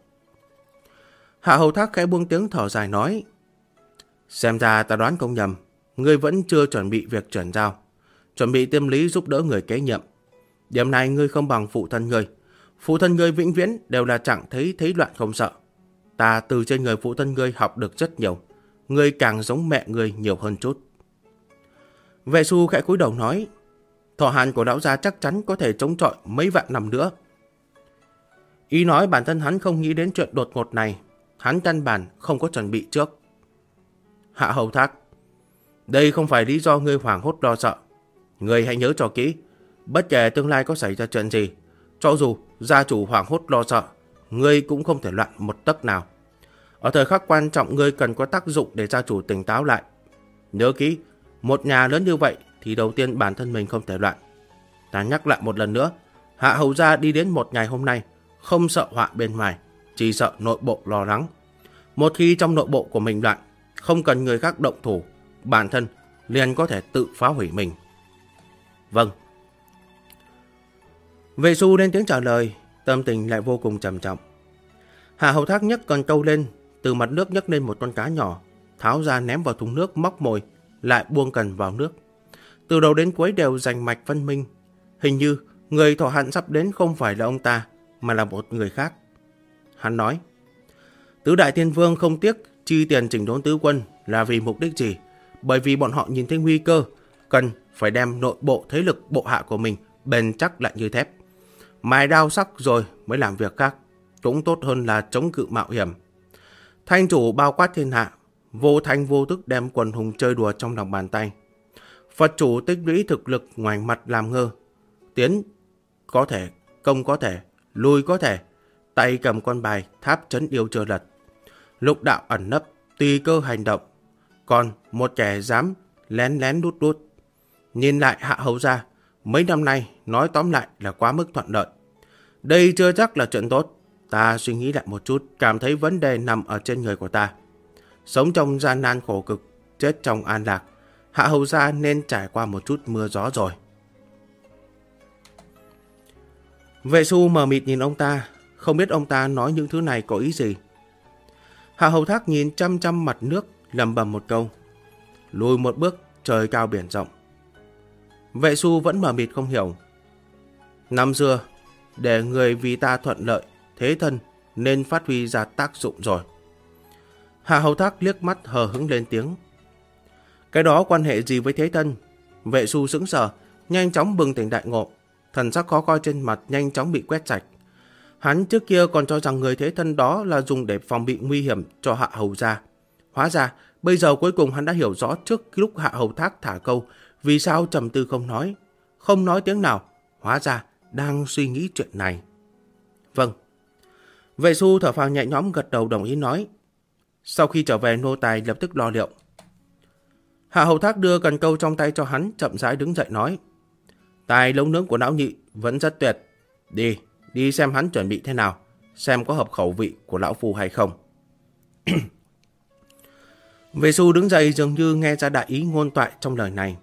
Hạ Hầu Thác khẽ buông tiếng thở dài nói: Xem ra ta đoán không nhầm, ngươi vẫn chưa chuẩn bị việc chuyển giao, chuẩn bị tâm lý giúp đỡ người kế nhiệm. Điểm này ngươi không bằng phụ thân ngươi. Phụ thân ngươi vĩnh viễn đều là trạng thấy loạn không sợ. Ta từ trên người phụ thân ngươi học được rất nhiều. Ngươi càng giống mẹ ngươi nhiều hơn chút. Vệ Xu khẽ cúi đầu nói: Thọ hạn của lão gia chắc chắn có thể chống chọi mấy vạn năm nữa. Ý nói bản thân hắn không nghĩ đến chuyện đột ngột này, hắn căn bản không có chuẩn bị trước. Hạ Hầu Thác, Đây không phải lý do ngươi hoảng hốt lo sợ. Ngươi hãy nhớ cho kỹ, bất kể tương lai có xảy ra chuyện gì, cho dù gia chủ hoảng hốt lo sợ, ngươi cũng không thể loạn một tấc nào. Ở thời khắc quan trọng, ngươi cần có tác dụng để gia chủ tỉnh táo lại. Nhớ kỹ, một nhà lớn như vậy thì đầu tiên bản thân mình không thể loạn. Ta nhắc lại một lần nữa, Hạ hầu gia đi đến một ngày hôm nay, không sợ họa bên ngoài, chỉ sợ nội bộ lo lắng. Một khi trong nội bộ của mình loạn, không cần người khác động thủ, bản thân liền có thể tự phá hủy mình. Vâng. Vệ Xu lên tiếng trả lời, tâm tình lại vô cùng trầm trọng. Hạ hầu thác nhấc con câu lên, từ mặt nước nhấc lên một con cá nhỏ, tháo ra ném vào thùng nước, móc mồi, lại buông cần vào nước. Từ đầu đến cuối đều rành mạch phân minh. Hình như người thọ hạn sắp đến không phải là ông ta, mà là một người khác. Hắn nói, tứ đại thiên vương không tiếc chi tiền chỉnh đốn tứ quân là vì mục đích gì? Bởi vì bọn họ nhìn thấy nguy cơ, cần phải đem nội bộ thế lực bộ hạ của mình bền chắc lại như thép. Mài đao sắc rồi mới làm việc khác, cũng tốt hơn là chống cự mạo hiểm. Thanh chủ bao quát thiên hạ, vô thanh vô thức đem quần hùng chơi đùa trong lòng bàn tay. Phật chủ tích lũy thực lực ngoảnh mặt làm ngơ. Tiến có thể, công có thể, lùi có thể, tay cầm con bài tháp trấn yêu chưa lật. Lục đạo ẩn nấp, tùy cơ hành động. Còn một kẻ dám lén lén đút đút. Nhìn lại Hạ hầu gia, mấy năm nay nói tóm lại là quá mức thuận lợi. Đây chưa chắc là chuyện tốt. Ta suy nghĩ lại một chút, cảm thấy vấn đề nằm ở trên người của ta. Sống trong gian nan khổ cực, chết trong an lạc, Hạ hầu gia nên trải qua một chút mưa gió rồi. Vệ Xu mờ mịt nhìn ông ta, không biết ông ta nói những thứ này có ý gì. Hạ hầu thác nhìn chăm chăm mặt nước, lẩm bẩm một câu. Lùi một bước, trời cao biển rộng. Vệ Xu vẫn mờ mịt không hiểu. Năm xưa, để người vì ta thuận lợi, thế thân nên phát huy ra tác dụng rồi. Hạ hầu thác liếc mắt hờ hững lên tiếng. Cái đó quan hệ gì với thế thân? Vệ Xu sững sờ, nhanh chóng bừng tỉnh đại ngộ. Thần sắc khó coi trên mặt nhanh chóng bị quét sạch. Hắn trước kia còn cho rằng người thế thân đó là dùng để phòng bị nguy hiểm cho Hạ hầu gia. Hóa ra, bây giờ cuối cùng hắn đã hiểu rõ trước lúc Hạ hầu thác thả câu, vì sao trầm tư không nói tiếng nào. Hóa ra, đang suy nghĩ chuyện này. Vâng. Vệ Xu thở phào nhẹ nhõm gật đầu đồng ý nói. Sau khi trở về, nô tài lập tức lo liệu. Hạ hầu thác đưa cần câu trong tay cho hắn, chậm rãi đứng dậy nói. Tài nấu nướng của lão nhị vẫn rất tuyệt. Đi xem hắn chuẩn bị thế nào, xem có hợp khẩu vị của lão phu hay không. Vệ Xu đứng dậy dường như nghe ra đại ý ngôn toại trong lời này.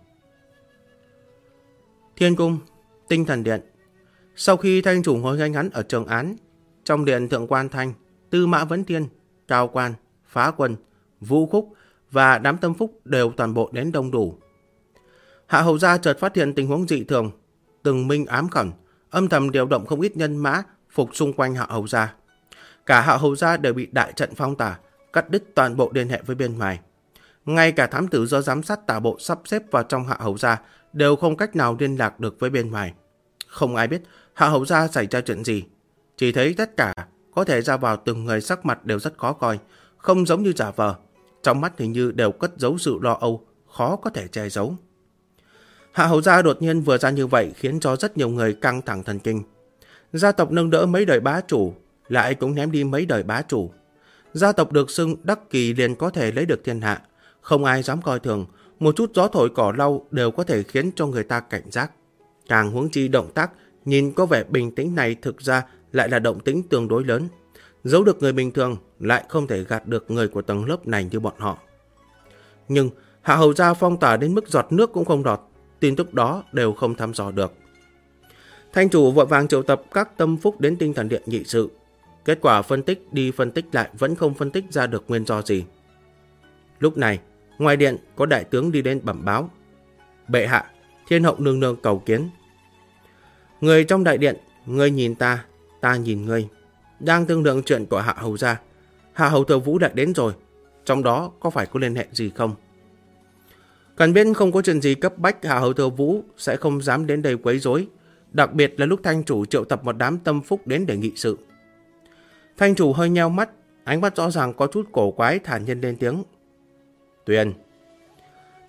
Thiên cung, Tinh Thần Điện. Sau khi thanh chủ ngồi ngay ngắn ở trường án, trong điện Thượng Quan Thanh, Tư Mã Vấn Thiên, Cao Quan, Phá Quân, Vũ Khúc và đám tâm phúc đều toàn bộ đến đông đủ. Hạ hầu gia chợt phát hiện tình huống dị thường, từng minh ám khẩn, âm thầm điều động không ít nhân mã phục xung quanh Hạ hầu gia. Cả Hạ hầu gia đều bị đại trận phong tỏa, cắt đứt toàn bộ liên hệ với bên ngoài. Ngay cả thám tử do giám sát tả bộ sắp xếp vào trong Hạ hầu gia đều không cách nào liên lạc được với bên ngoài. Không ai biết Hạ hầu gia xảy ra chuyện gì, chỉ thấy tất cả có thể ra vào từng người sắc mặt đều rất khó coi, không giống như giả vờ, trong mắt hình như đều cất giấu sự lo âu, khó có thể che giấu. Hạ hầu gia đột nhiên vừa ra như vậy khiến cho rất nhiều người căng thẳng thần kinh. Gia tộc nâng đỡ mấy đời bá chủ, lại cũng ném đi mấy đời bá chủ. Gia tộc được xưng đắc kỳ liền có thể lấy được thiên hạ, không ai dám coi thường, một chút gió thổi cỏ lau đều có thể khiến cho người ta cảnh giác. Càng huống chi động tác nhìn có vẻ bình tĩnh này thực ra lại là động tĩnh tương đối lớn. Giấu được người bình thường lại không thể gạt được người của tầng lớp này như bọn họ. Nhưng Hạ hầu gia phong tỏa đến mức giọt nước cũng không đọt, tin tức đó đều không thăm dò được. Thanh chủ vội vàng triệu tập các tâm phúc đến Tinh Thần Điện nghị sự. Kết quả phân tích đi phân tích lại vẫn không phân tích ra được nguyên do gì. Lúc này, ngoài điện có đại tướng đi đến bẩm báo. Bệ hạ, Thiên hậu nương nương cầu kiến. Người trong đại điện, ngươi nhìn ta, ta nhìn ngươi. Đang thương lượng chuyện của Hạ hầu gia. Hạ hầu thừa Vũ đã đến rồi, trong đó có phải có liên hệ gì không? Cần biết không có chuyện gì cấp bách, Hạ hầu thừa Vũ sẽ không dám đến đây quấy rối, đặc biệt là lúc thanh chủ triệu tập một đám tâm phúc đến để nghị sự. Thanh chủ hơi nheo mắt, ánh mắt rõ ràng có chút cổ quái, thản nhiên lên tiếng. Tuyền.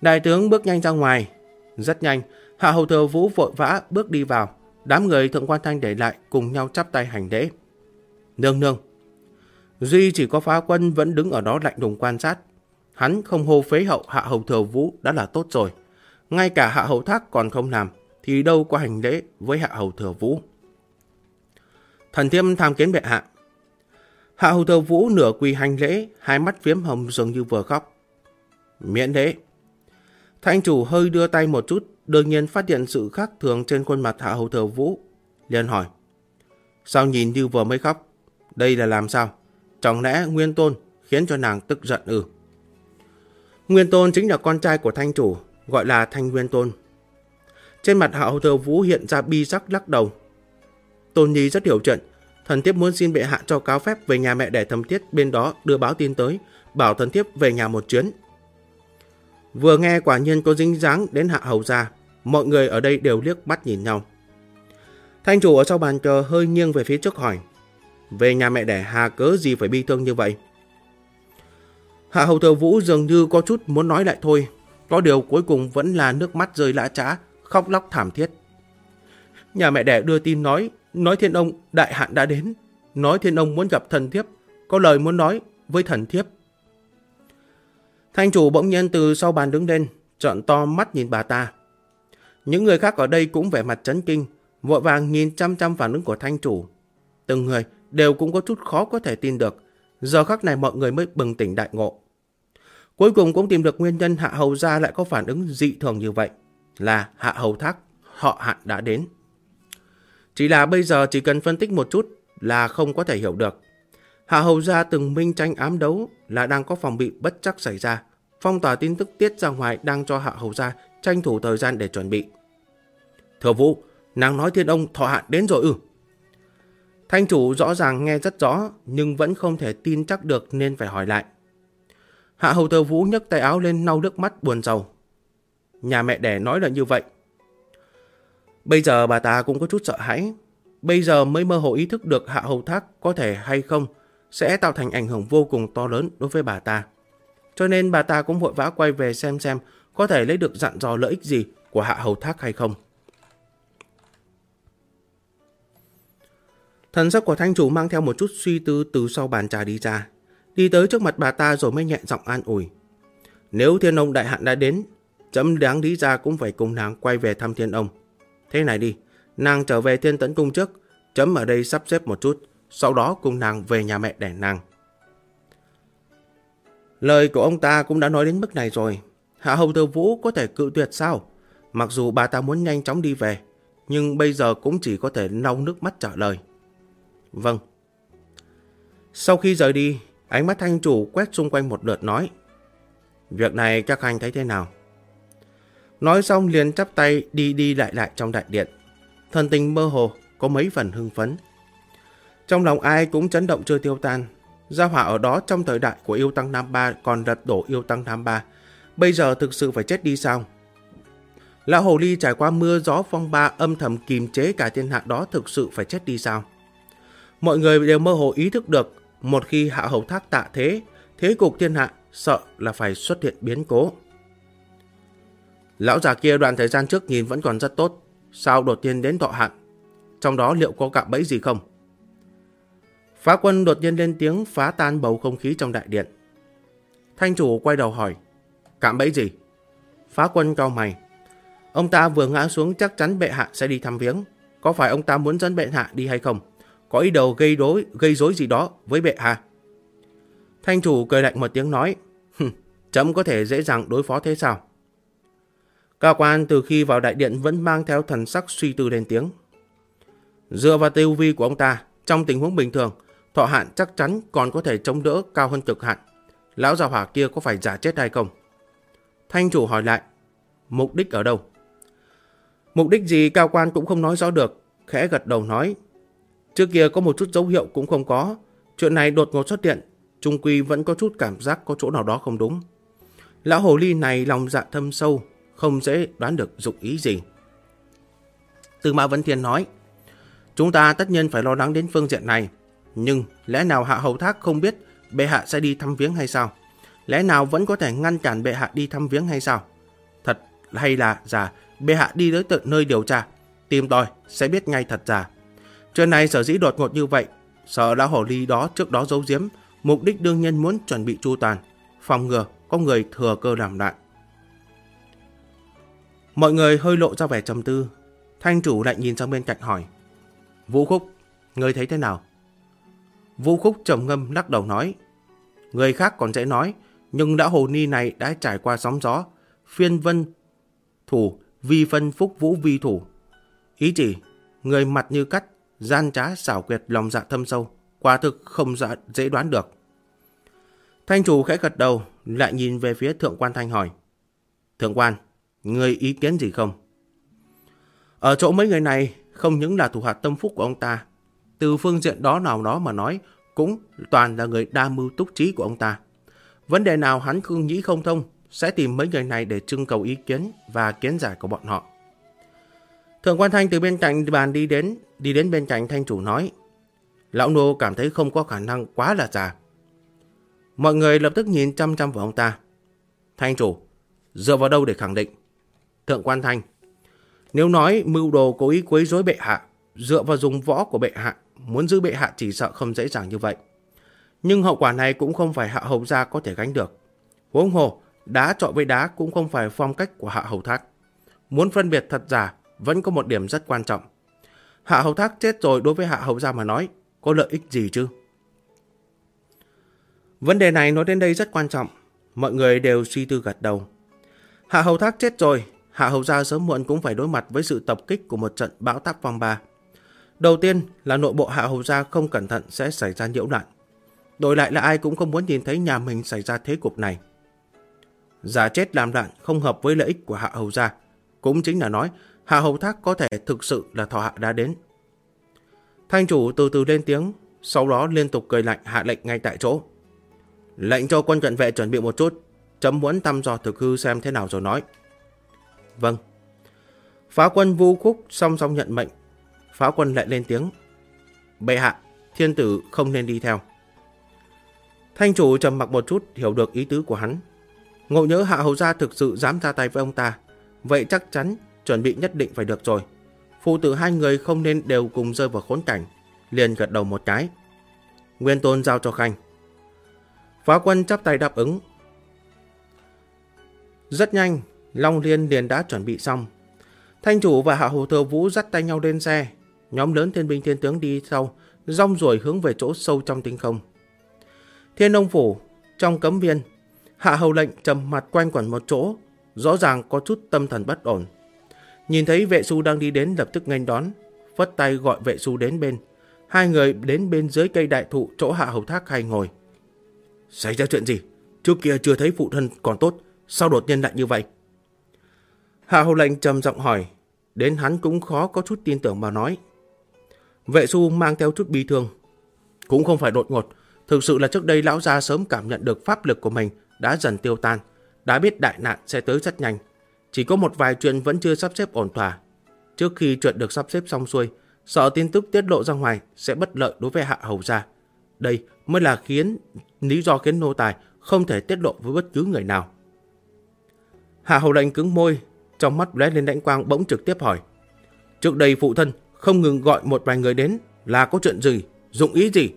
Đại tướng bước nhanh ra ngoài. Rất nhanh, Hạ Hầu Thừa Vũ vội vã bước đi vào. Đám người Thượng Quan Thanh để lại cùng nhau chắp tay hành lễ. Nương nương. Duy chỉ có Phá Quân vẫn đứng ở đó lạnh lùng quan sát. Hắn không hô phế hậu Hạ Hầu Thừa Vũ đã là tốt rồi. Ngay cả Hạ Hầu Thác còn không làm thì đâu có hành lễ với Hạ Hầu Thừa Vũ. Thần thiếp tham kiến bệ hạ. Hạ Hầu Thừa Vũ nửa quỳ hành lễ, hai mắt phiếm hồng dường như vừa khóc. Miễn lễ. Thanh chủ hơi đưa tay một chút, đương nhiên phát hiện sự khác thường trên khuôn mặt Hạ Hầu Thừa Vũ, liền hỏi: sao nhìn như vừa mới khóc? Đây là làm sao? Chẳng lẽ Nguyên Tôn khiến cho nàng tức giận ư? Nguyên Tôn chính là con trai của Thanh chủ, gọi là Thanh Nguyên Tôn. Trên mặt Hạ Hầu Thừa Vũ hiện ra bi sắc lắc đầu. Tôn nhi rất hiểu chuyện, thần thiếp muốn xin bệ hạ cho cáo phép về nhà mẹ đẻ Thẩm Thiết bên đó đưa báo tin tới, bảo thần thiếp về nhà một chuyến. Vừa nghe quả nhiên có dính dáng đến Hạ Hầu gia, mọi người ở đây đều liếc mắt nhìn nhau. Thanh chủ ở sau bàn cờ hơi nghiêng về phía trước hỏi: về nhà mẹ đẻ hà cớ gì phải bi thương như vậy? Hạ Hầu Thừa Vũ dường như có chút muốn nói lại thôi, có điều cuối cùng vẫn là nước mắt rơi lã chã, khóc lóc thảm thiết. Nhà mẹ đẻ đưa tin nói Thiên Ông đại hạn đã đến, nói Thiên Ông muốn gặp thần thiếp, có lời muốn nói với thần thiếp. Thanh chủ bỗng nhiên từ sau bàn đứng lên, trợn to mắt nhìn bà ta. Những người khác ở đây cũng vẻ mặt chấn kinh, vội vàng nhìn chăm chăm phản ứng của thanh chủ. Từng người đều cũng có chút khó có thể tin được. Giờ khắc này mọi người mới bừng tỉnh đại ngộ. Cuối cùng cũng tìm được nguyên nhân Hạ Hầu gia lại có phản ứng dị thường như vậy, là Hạ Hầu Thác họ Hạn đã đến. Chỉ là bây giờ chỉ cần phân tích một chút là không có thể hiểu được. Hạ Hầu gia từng minh tranh ám đấu là đang có phòng bị bất trắc xảy ra, phong tỏa tin tức tiết ra ngoài đang cho Hạ Hầu gia tranh thủ thời gian để chuẩn bị. Thừa Vũ, nàng nói Thiên Ông thọ hạn đến rồi ư? Thanh chủ rõ ràng nghe rất rõ nhưng vẫn không thể tin chắc được nên phải hỏi lại. Hạ Hầu Thừa Vũ nhấc tay áo lên lau nước mắt buồn rầu. Nhà mẹ đẻ nói là như vậy. Bây giờ bà ta cũng có chút sợ hãi. Bây giờ mới mơ hồ ý thức được Hạ Hầu Thác có thể hay không sẽ tạo thành ảnh hưởng vô cùng to lớn đối với bà ta. Cho nên bà ta cũng vội vã quay về xem có thể lấy được dặn dò lợi ích gì của Hạ Hầu Thác hay không. Thần sắc của thanh chủ mang theo một chút suy tư từ sau bàn trà đi ra, đi tới trước mặt bà ta rồi mới nhẹ giọng an ủi. Nếu Thiên Ông đại hạn đã đến, chấm đáng lý ra cũng phải cùng nàng quay về thăm Thiên Ông. Thế này đi, nàng trở về Thiên Tẫn Cung trước, chấm ở đây sắp xếp một chút, sau đó cùng nàng về nhà mẹ đẻ nàng. Lời của ông ta cũng đã nói đến mức này rồi, Hạ Hầu Thừa Vũ có thể cự tuyệt sao? Mặc dù bà ta muốn nhanh chóng đi về, nhưng bây giờ cũng chỉ có thể lau nước mắt trả lời. Vâng. Sau khi rời đi, ánh mắt thanh chủ quét xung quanh một lượt nói: việc này các anh thấy thế nào? Nói xong liền chắp tay đi lại trong đại điện. Thần tình mơ hồ, có mấy phần hưng phấn. Trong lòng ai cũng chấn động chưa tiêu tan. Gia hỏa ở đó trong thời đại của yêu tăng Nam Ba còn lật đổ yêu tăng Nam Ba, bây giờ thực sự phải chết đi sao? Lão hồ ly trải qua mưa gió phong ba âm thầm kìm chế cả thiên hạ đó thực sự phải chết đi sao? Mọi người đều mơ hồ ý thức được, một khi Hạ Hầu Thác tạ thế, thế cục thiên hạ sợ là phải xuất hiện biến cố. Lão già kia đoạn thời gian trước nhìn vẫn còn rất tốt, sao đột nhiên đến thọ hạn? Trong đó liệu có cạm bẫy gì không? Phá Quân đột nhiên lên tiếng phá tan bầu không khí trong đại điện. Thanh chủ quay đầu hỏi: cạm bẫy gì? Phá Quân cau mày. Ông ta vừa ngã xuống chắc chắn bệ hạ sẽ đi thăm viếng. Có phải ông ta muốn dẫn bệ hạ đi hay không? Có ý đồ gây rối gì đó với bệ hạ? Thanh chủ cười lạnh một tiếng nói: chấm có thể dễ dàng đối phó thế sao? Cao quan từ khi vào đại điện vẫn mang theo thần sắc suy tư lên tiếng: dựa vào tu vi của ông ta, trong tình huống bình thường, thọ hạn chắc chắn còn có thể chống đỡ cao hơn cực hạn. Lão già hỏa kia có phải giả chết hay không? Thanh chủ hỏi lại: mục đích ở đâu? Mục đích gì cao quan cũng không nói rõ được, khẽ gật đầu nói: trước kia có một chút dấu hiệu cũng không có, chuyện này đột ngột xuất hiện, chung quy vẫn có chút cảm giác có chỗ nào đó không đúng. Lão hồ ly này lòng dạ thâm sâu, không dễ đoán được dụng ý gì. Tư Mã Vấn Thiên nói: chúng ta tất nhiên phải lo lắng đến phương diện này, nhưng lẽ nào Hạ Hầu Thác không biết bệ hạ sẽ đi thăm viếng hay sao? Lẽ nào vẫn có thể ngăn cản bệ hạ đi thăm viếng hay sao? hay là giả, bệ hạ đi tới tận nơi điều tra, tìm tòi sẽ biết ngay thật giả. Chuyện này sở dĩ đột ngột như vậy, sợ lão hồ ly đó trước đó giấu giếm, mục đích đương nhiên muốn chuẩn bị chu toàn, phòng ngừa có người thừa cơ làm loạn. Mọi người hơi lộ ra vẻ trầm tư. Thanh chủ lại nhìn sang bên cạnh hỏi: Vũ Khúc, ngươi thấy thế nào? Vũ Khúc trầm ngâm lắc đầu nói: Người khác còn dễ nói, nhưng lão hồ ni này đã trải qua sóng gió, phiên vân thủ, vi phân phúc vũ vi thủ. Ý chỉ, người mặt như cắt, gian trá xảo quyệt, lòng dạ thâm sâu, quả thực không dễ đoán được. Thanh chủ khẽ gật đầu, lại nhìn về phía Thượng quan Thanh hỏi: Thượng quan, người ý kiến gì không? Ở chỗ mấy người này không những là thủ hạ tâm phúc của ông ta, từ phương diện đó nào đó mà nói, cũng toàn là người đa mưu túc trí của ông ta. Vấn đề nào hắn không nghĩ không thông, sẽ tìm mấy người này để trưng cầu ý kiến và kiến giải của bọn họ. Thượng quan Thanh từ bên cạnh bàn đi đến bên cạnh Thanh chủ nói: Lão nô cảm thấy không có khả năng, quá là già. Mọi người lập tức nhìn chăm chăm vào ông ta. Thanh chủ, dựa vào đâu để khẳng định? Thượng quan Thanh: Nếu nói mưu đồ cố ý quấy rối bệ hạ, dựa vào dùng võ của bệ hạ, muốn giữ bệ hạ chỉ sợ không dễ dàng như vậy. Nhưng hậu quả này cũng không phải Hạ Hầu gia có thể gánh được. Huống hồ, đá chọi với đá cũng không phải phong cách của Hạ Hầu Thác. Muốn phân biệt thật giả, vẫn có một điểm rất quan trọng. Hạ Hầu Thác chết rồi, đối với Hạ Hầu gia mà nói, có lợi ích gì chứ? Vấn đề này nói đến đây rất quan trọng. Mọi người đều suy tư gật đầu. Hạ Hầu Thác chết rồi, Hạ Hầu gia sớm muộn cũng phải đối mặt với sự tập kích của một trận bão táp phong ba. Đầu tiên là nội bộ Hạ Hầu gia không cẩn thận sẽ xảy ra nhiễu loạn. Đổi lại là ai cũng không muốn nhìn thấy nhà mình xảy ra thế cục này. Giả chết làm loạn không hợp với lợi ích của Hạ Hầu gia, cũng chính là nói Hạ Hầu Thác có thể thực sự là thọ hạ đã đến. Thanh chủ từ từ lên tiếng, sau đó liên tục cười lạnh hạ lệnh ngay tại chỗ: Lệnh cho quân cận vệ chuẩn bị một chút, chấm muốn thăm dò thực hư xem thế nào rồi nói. Vâng. Phá quân Vũ Khúc song song nhận mệnh. Phá quân lại lên tiếng: Bệ hạ, thiên tử không nên đi theo. Thanh chủ trầm mặc một chút, hiểu được ý tứ của hắn. Ngộ nhỡ Hạ Hầu gia thực sự dám ra tay với ông ta, vậy chắc chắn chuẩn bị nhất định phải được rồi. Phụ tử hai người không nên đều cùng rơi vào khốn cảnh. Liền gật đầu một cái. Nguyên Tôn giao cho Khanh. Phá quân chắp tay đáp ứng. Rất nhanh, Long Liên liền đã chuẩn bị xong. Thanh chủ và Hạ Hầu Thừa Vũ dắt tay nhau lên xe. Nhóm lớn thiên binh thiên tướng đi sau, rong ruổi hướng về chỗ sâu trong tinh không. Thiên Ông Phủ, trong cấm viên, Hạ Hầu lệnh trầm mặt quanh quẩn một chỗ, rõ ràng có chút tâm thần bất ổn. Nhìn thấy vệ su đang đi đến, lập tức nghênh đón, phất tay gọi vệ su đến bên. Hai người đến bên dưới cây đại thụ chỗ Hạ Hầu Thác hay ngồi. Xảy ra chuyện gì? Trước kia chưa thấy phụ thân còn tốt, sao đột nhiên lại như vậy? Hạ Hầu lệnh trầm giọng hỏi, đến hắn cũng khó có chút tin tưởng mà nói. Vệ su mang theo chút bi thương. Cũng không phải đột ngột, thực sự là trước đây lão gia sớm cảm nhận được pháp lực của mình đã dần tiêu tan, đã biết đại nạn sẽ tới rất nhanh. Chỉ có một vài chuyện vẫn chưa sắp xếp ổn thỏa. Trước khi chuyện được sắp xếp xong xuôi, sợ tin tức tiết lộ ra ngoài sẽ bất lợi đối với Hạ Hầu gia. Đây mới là lý do khiến nô tài không thể tiết lộ với bất cứ người nào. Hạ Hầu lệnh cứng môi, trong mắt lóe lên lãnh quang, bỗng trực tiếp hỏi. Trước đây phụ thân không ngừng gọi một vài người đến, là có chuyện gì, dụng ý gì?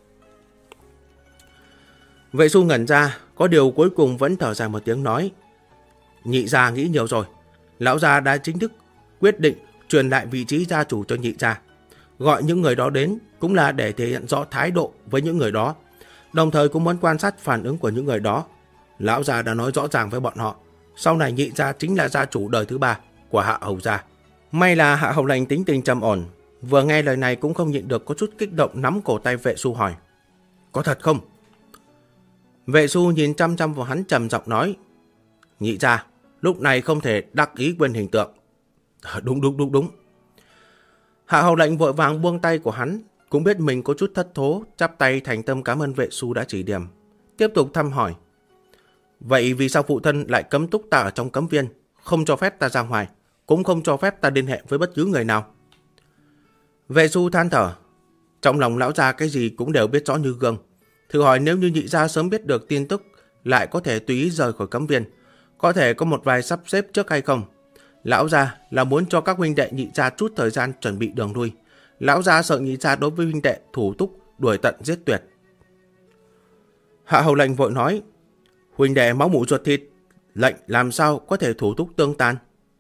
Vệ su ngẩn ra, có điều cuối cùng vẫn thở dài một tiếng nói. Nhị gia nghĩ nhiều rồi. Lão gia đã chính thức quyết định truyền lại vị trí gia chủ cho nhị gia. Gọi những người đó đến cũng là để thể hiện rõ thái độ với những người đó, đồng thời cũng muốn quan sát phản ứng của những người đó. Lão gia đã nói rõ ràng với bọn họ, sau này nhị gia chính là gia chủ đời thứ 3 của Hạ Hầu gia. May là Hạ Hầu lệnh tính tình trầm ổn, vừa nghe lời này cũng không nhịn được có chút kích động, nắm cổ tay vệ su hỏi. Có thật không? Vệ su nhìn chăm chăm vào hắn, trầm giọng nói. Nhị gia, lúc này không thể đắc ý quên hình tượng. Đúng. Hạ Hầu lệnh vội vàng buông tay của hắn, cũng biết mình có chút thất thố, chắp tay thành tâm cảm ơn vệ su đã chỉ điểm. Tiếp tục thăm hỏi. Vậy vì sao phụ thân lại cấm túc ta ở trong cấm viên, không cho phép ta ra ngoài, cũng không cho phép ta liên hệ với bất cứ người nào? Vệ su than thở. Trong lòng lão gia cái gì cũng đều biết rõ như gương. Thử hỏi nếu như nhị gia sớm biết được tin tức, lại có thể tùy ý rời khỏi cấm viên, Có thể có một vài sắp xếp trước hay không? Lão gia là muốn cho các huynh đệ Nhị gia chút thời gian chuẩn bị đường lui. Lão gia sợ Nhị gia đối với huynh đệ thủ túc đuổi tận giết tuyệt. Hạ hầu lệnh vội nói, huynh đệ máu mủ ruột thịt, lệnh làm sao có thể thủ túc tương tàn.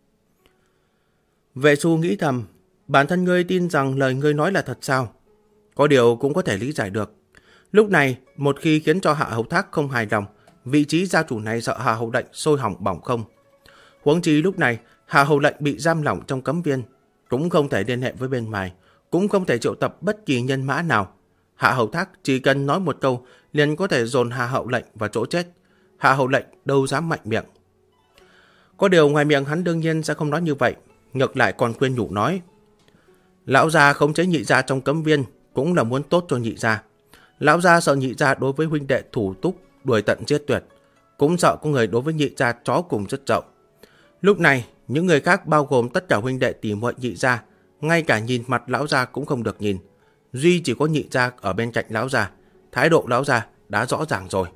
Vệ Xu nghĩ thầm, bản thân ngươi tin rằng lời ngươi nói là thật sao? Có điều cũng có thể lý giải được. Lúc này, một khi khiến cho Hạ Hầu Thác không hài lòng, vị trí gia chủ này sợ Hạ Hầu Lệnh sôi hỏng bỏng không. Huống chi lúc này, Hạ Hầu Lệnh bị giam lỏng trong cấm viên, cũng không thể liên hệ với bên ngoài, cũng không thể triệu tập bất kỳ nhân mã nào. Hạ Hầu Thác chỉ cần nói một câu liền có thể dồn Hạ Hầu Lệnh vào chỗ chết. Hạ Hầu Lệnh đâu dám mạnh miệng. Có điều ngoài miệng hắn đương nhiên sẽ không nói như vậy, ngược lại còn khuyên nhủ nói, lão gia khống chế Nhị gia trong cấm viên cũng là muốn tốt cho Nhị gia. Lão gia sợ Nhị gia đối với huynh đệ thủ túc đuổi tận giết tuyệt, cũng sợ có người đối với Nhị gia chó cùng rất rộng. Lúc này, những người khác bao gồm tất cả huynh đệ tỉ muội Nhị gia, ngay cả nhìn mặt lão gia cũng không được nhìn. Duy chỉ có Nhị gia ở bên cạnh lão gia, thái độ lão gia đã rõ ràng rồi.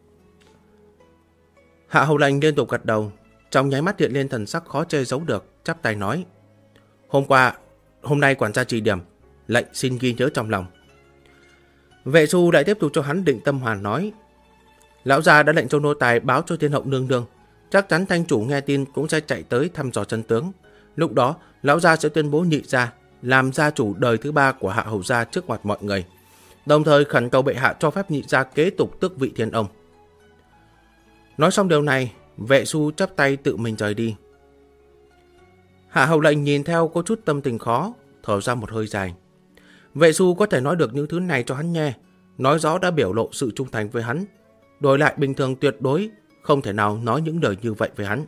Hạ Hầu Lệnh liên tục gật đầu, trong nháy mắt hiện lên thần sắc khó che giấu được, chắp tay nói, hôm nay quản gia chỉ điểm, lệnh xin ghi nhớ trong lòng. Vệ Xu lại tiếp tục cho hắn định tâm hoàn nói, lão gia đã lệnh cho nô tài báo cho Thiên Hậu nương nương, chắc chắn thanh chủ nghe tin cũng sẽ chạy tới thăm dò chân tướng. Lúc đó, lão gia sẽ tuyên bố Nhị gia làm gia chủ đời thứ 3 của Hạ Hầu gia trước mặt mọi người, đồng thời khẩn cầu bệ hạ cho phép Nhị gia kế tục tước vị thiên ông. Nói xong điều này, Vệ Xu chắp tay tự mình rời đi. Hạ Hầu Lệnh nhìn theo có chút tâm tình khó, thở ra một hơi dài. Vệ Xu có thể nói được những thứ này cho hắn nghe, nói rõ đã biểu lộ sự trung thành với hắn. Đổi lại bình thường tuyệt đối không thể nào nói những lời như vậy với hắn.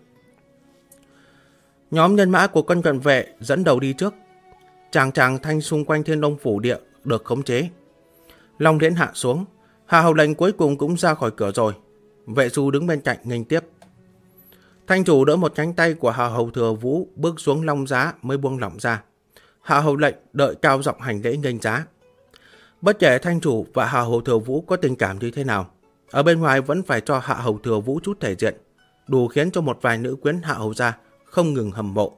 Nhóm nhân mã của quân cận vệ dẫn đầu đi trước. Tràng thanh xung quanh Thiên Đông phủ địa được khống chế. Long Liễn hạ xuống, Hạ Hầu Lệnh cuối cùng cũng ra khỏi cửa rồi. Vệ Xu đứng bên cạnh nghênh tiếp. Thanh chủ đỡ một cánh tay của Hạ Hầu Thừa Vũ bước xuống long giá mới buông lỏng ra. Hạ Hầu Lệnh đợi cao giọng hành lễ nghênh giá. Bất kể thanh chủ và Hạ Hầu Thừa Vũ có tình cảm như thế nào, ở bên ngoài vẫn phải cho Hạ Hầu Thừa Vũ chút thể diện, đủ khiến cho một vài nữ quyến Hạ Hầu gia không ngừng hâm mộ.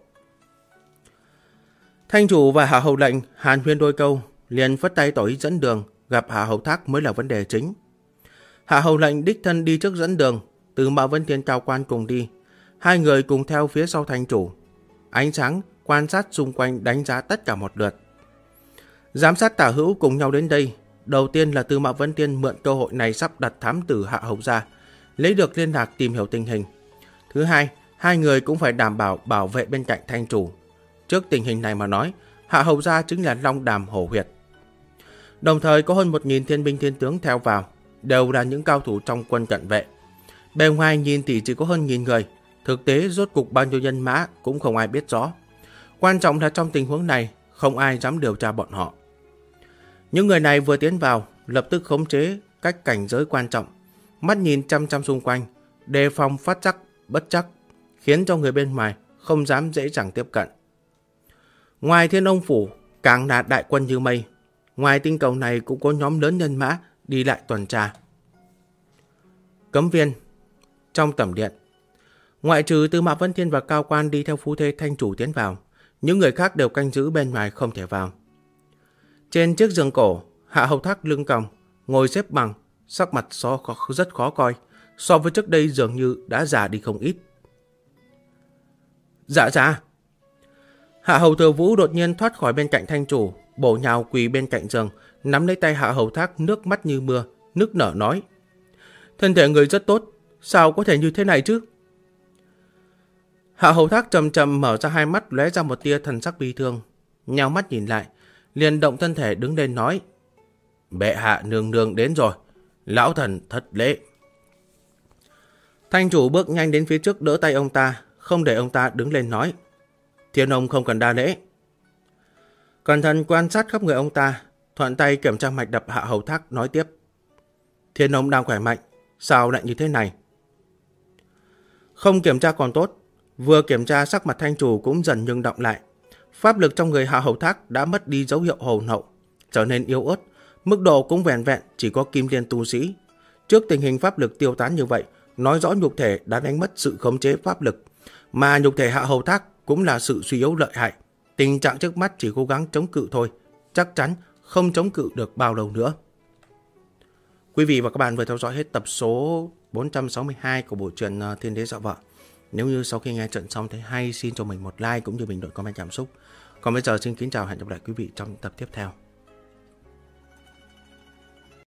Thanh chủ và Hạ Hầu Lệnh hàn huyên đôi câu, liền phất tay tỏ ý dẫn đường, gặp Hạ Hầu Thác mới là vấn đề chính. Hạ Hầu Lệnh đích thân đi trước dẫn đường, từ Mạo Vân Thiên cao quan cùng đi. Hai người cùng theo phía sau thanh chủ. Ánh sáng quan sát xung quanh đánh giá tất cả một lượt. Giám sát tả hữu cùng nhau đến đây. Đầu tiên là Tư Mạo Vân Thiên mượn cơ hội này sắp đặt thám tử Hạ Hầu gia, lấy được liên lạc tìm hiểu tình hình. Thứ hai, hai người cũng phải đảm bảo vệ bên cạnh thanh chủ. Trước tình hình này mà nói, Hạ Hầu gia chính là long đàm hổ huyệt. Đồng thời có hơn 1.000 thiên binh thiên tướng theo vào, đều là những cao thủ trong quân cận vệ. Bề ngoài nhìn thì chỉ có hơn 1.000 người, thực tế rốt cục bao nhiêu nhân mã cũng không ai biết rõ. Quan trọng là trong tình huống này, không ai dám điều tra bọn họ. Những người này vừa tiến vào, lập tức khống chế cách cảnh giới quan trọng, mắt nhìn chăm chăm xung quanh, đề phòng phát chắc, bất chắc, khiến cho người bên ngoài không dám dễ dàng tiếp cận. Ngoài Thiên Ông phủ, càng là đại quân như mây. Ngoài tinh cầu này cũng có nhóm lớn nhân mã đi lại tuần tra. Cấm viên. Trong tẩm điện, ngoại trừ Tư Mạo Vân Thiên và cao quan đi theo phu thê thanh chủ tiến vào, những người khác đều canh giữ bên ngoài không thể vào. Trên chiếc giường cổ, Hạ Hầu Thác lưng còng, ngồi xếp bằng, sắc mặt rất khó coi, so với trước đây dường như đã già đi không ít. Dạ. Hạ Hầu Thừa Vũ đột nhiên thoát khỏi bên cạnh thanh chủ, bổ nhào quỳ bên cạnh giường, nắm lấy tay Hạ Hầu Thác, nước mắt như mưa, nức nở nói: thân thể người rất tốt, sao có thể như thế này chứ? Hạ Hầu Thác chậm chậm mở ra hai mắt, lóe ra một tia thần sắc bi thương, nheo mắt nhìn lại, liền động thân thể đứng lên nói: bệ hạ nương nương đến rồi, lão thần thất lễ. Thanh chủ bước nhanh đến phía trước đỡ tay ông ta, không để ông ta đứng lên nói: Thiên ông không cần đa lễ. Cẩn thận quan sát khắp người ông ta, thuận tay kiểm tra mạch đập Hạ Hầu Thác nói tiếp: Thiên ông đang khỏe mạnh, sao lại như thế này? Không kiểm tra còn tốt, vừa kiểm tra sắc mặt thanh chủ cũng dần ngưng động lại. Pháp lực trong người Hạ Hầu Thác đã mất đi dấu hiệu hồn hậu, trở nên yếu ớt, mức độ cũng vẹn vẹn chỉ có kim liên tu sĩ. Trước tình hình pháp lực tiêu tán như vậy, nói rõ nhục thể đã đánh mất sự khống chế pháp lực, mà nhục thể Hạ Hầu Thác cũng là sự suy yếu lợi hại. Tình trạng trước mắt chỉ cố gắng chống cự thôi, chắc chắn không chống cự được bao lâu nữa. Quý vị và các bạn vừa theo dõi hết tập số 462 của bộ truyện Thiên Đế Dọa Vợ. Nếu như sau khi nghe trận xong thấy hay, xin cho mình một like cũng như bình luận comment cảm xúc. Còn bây giờ xin kính chào, hẹn gặp lại quý vị trong tập tiếp theo.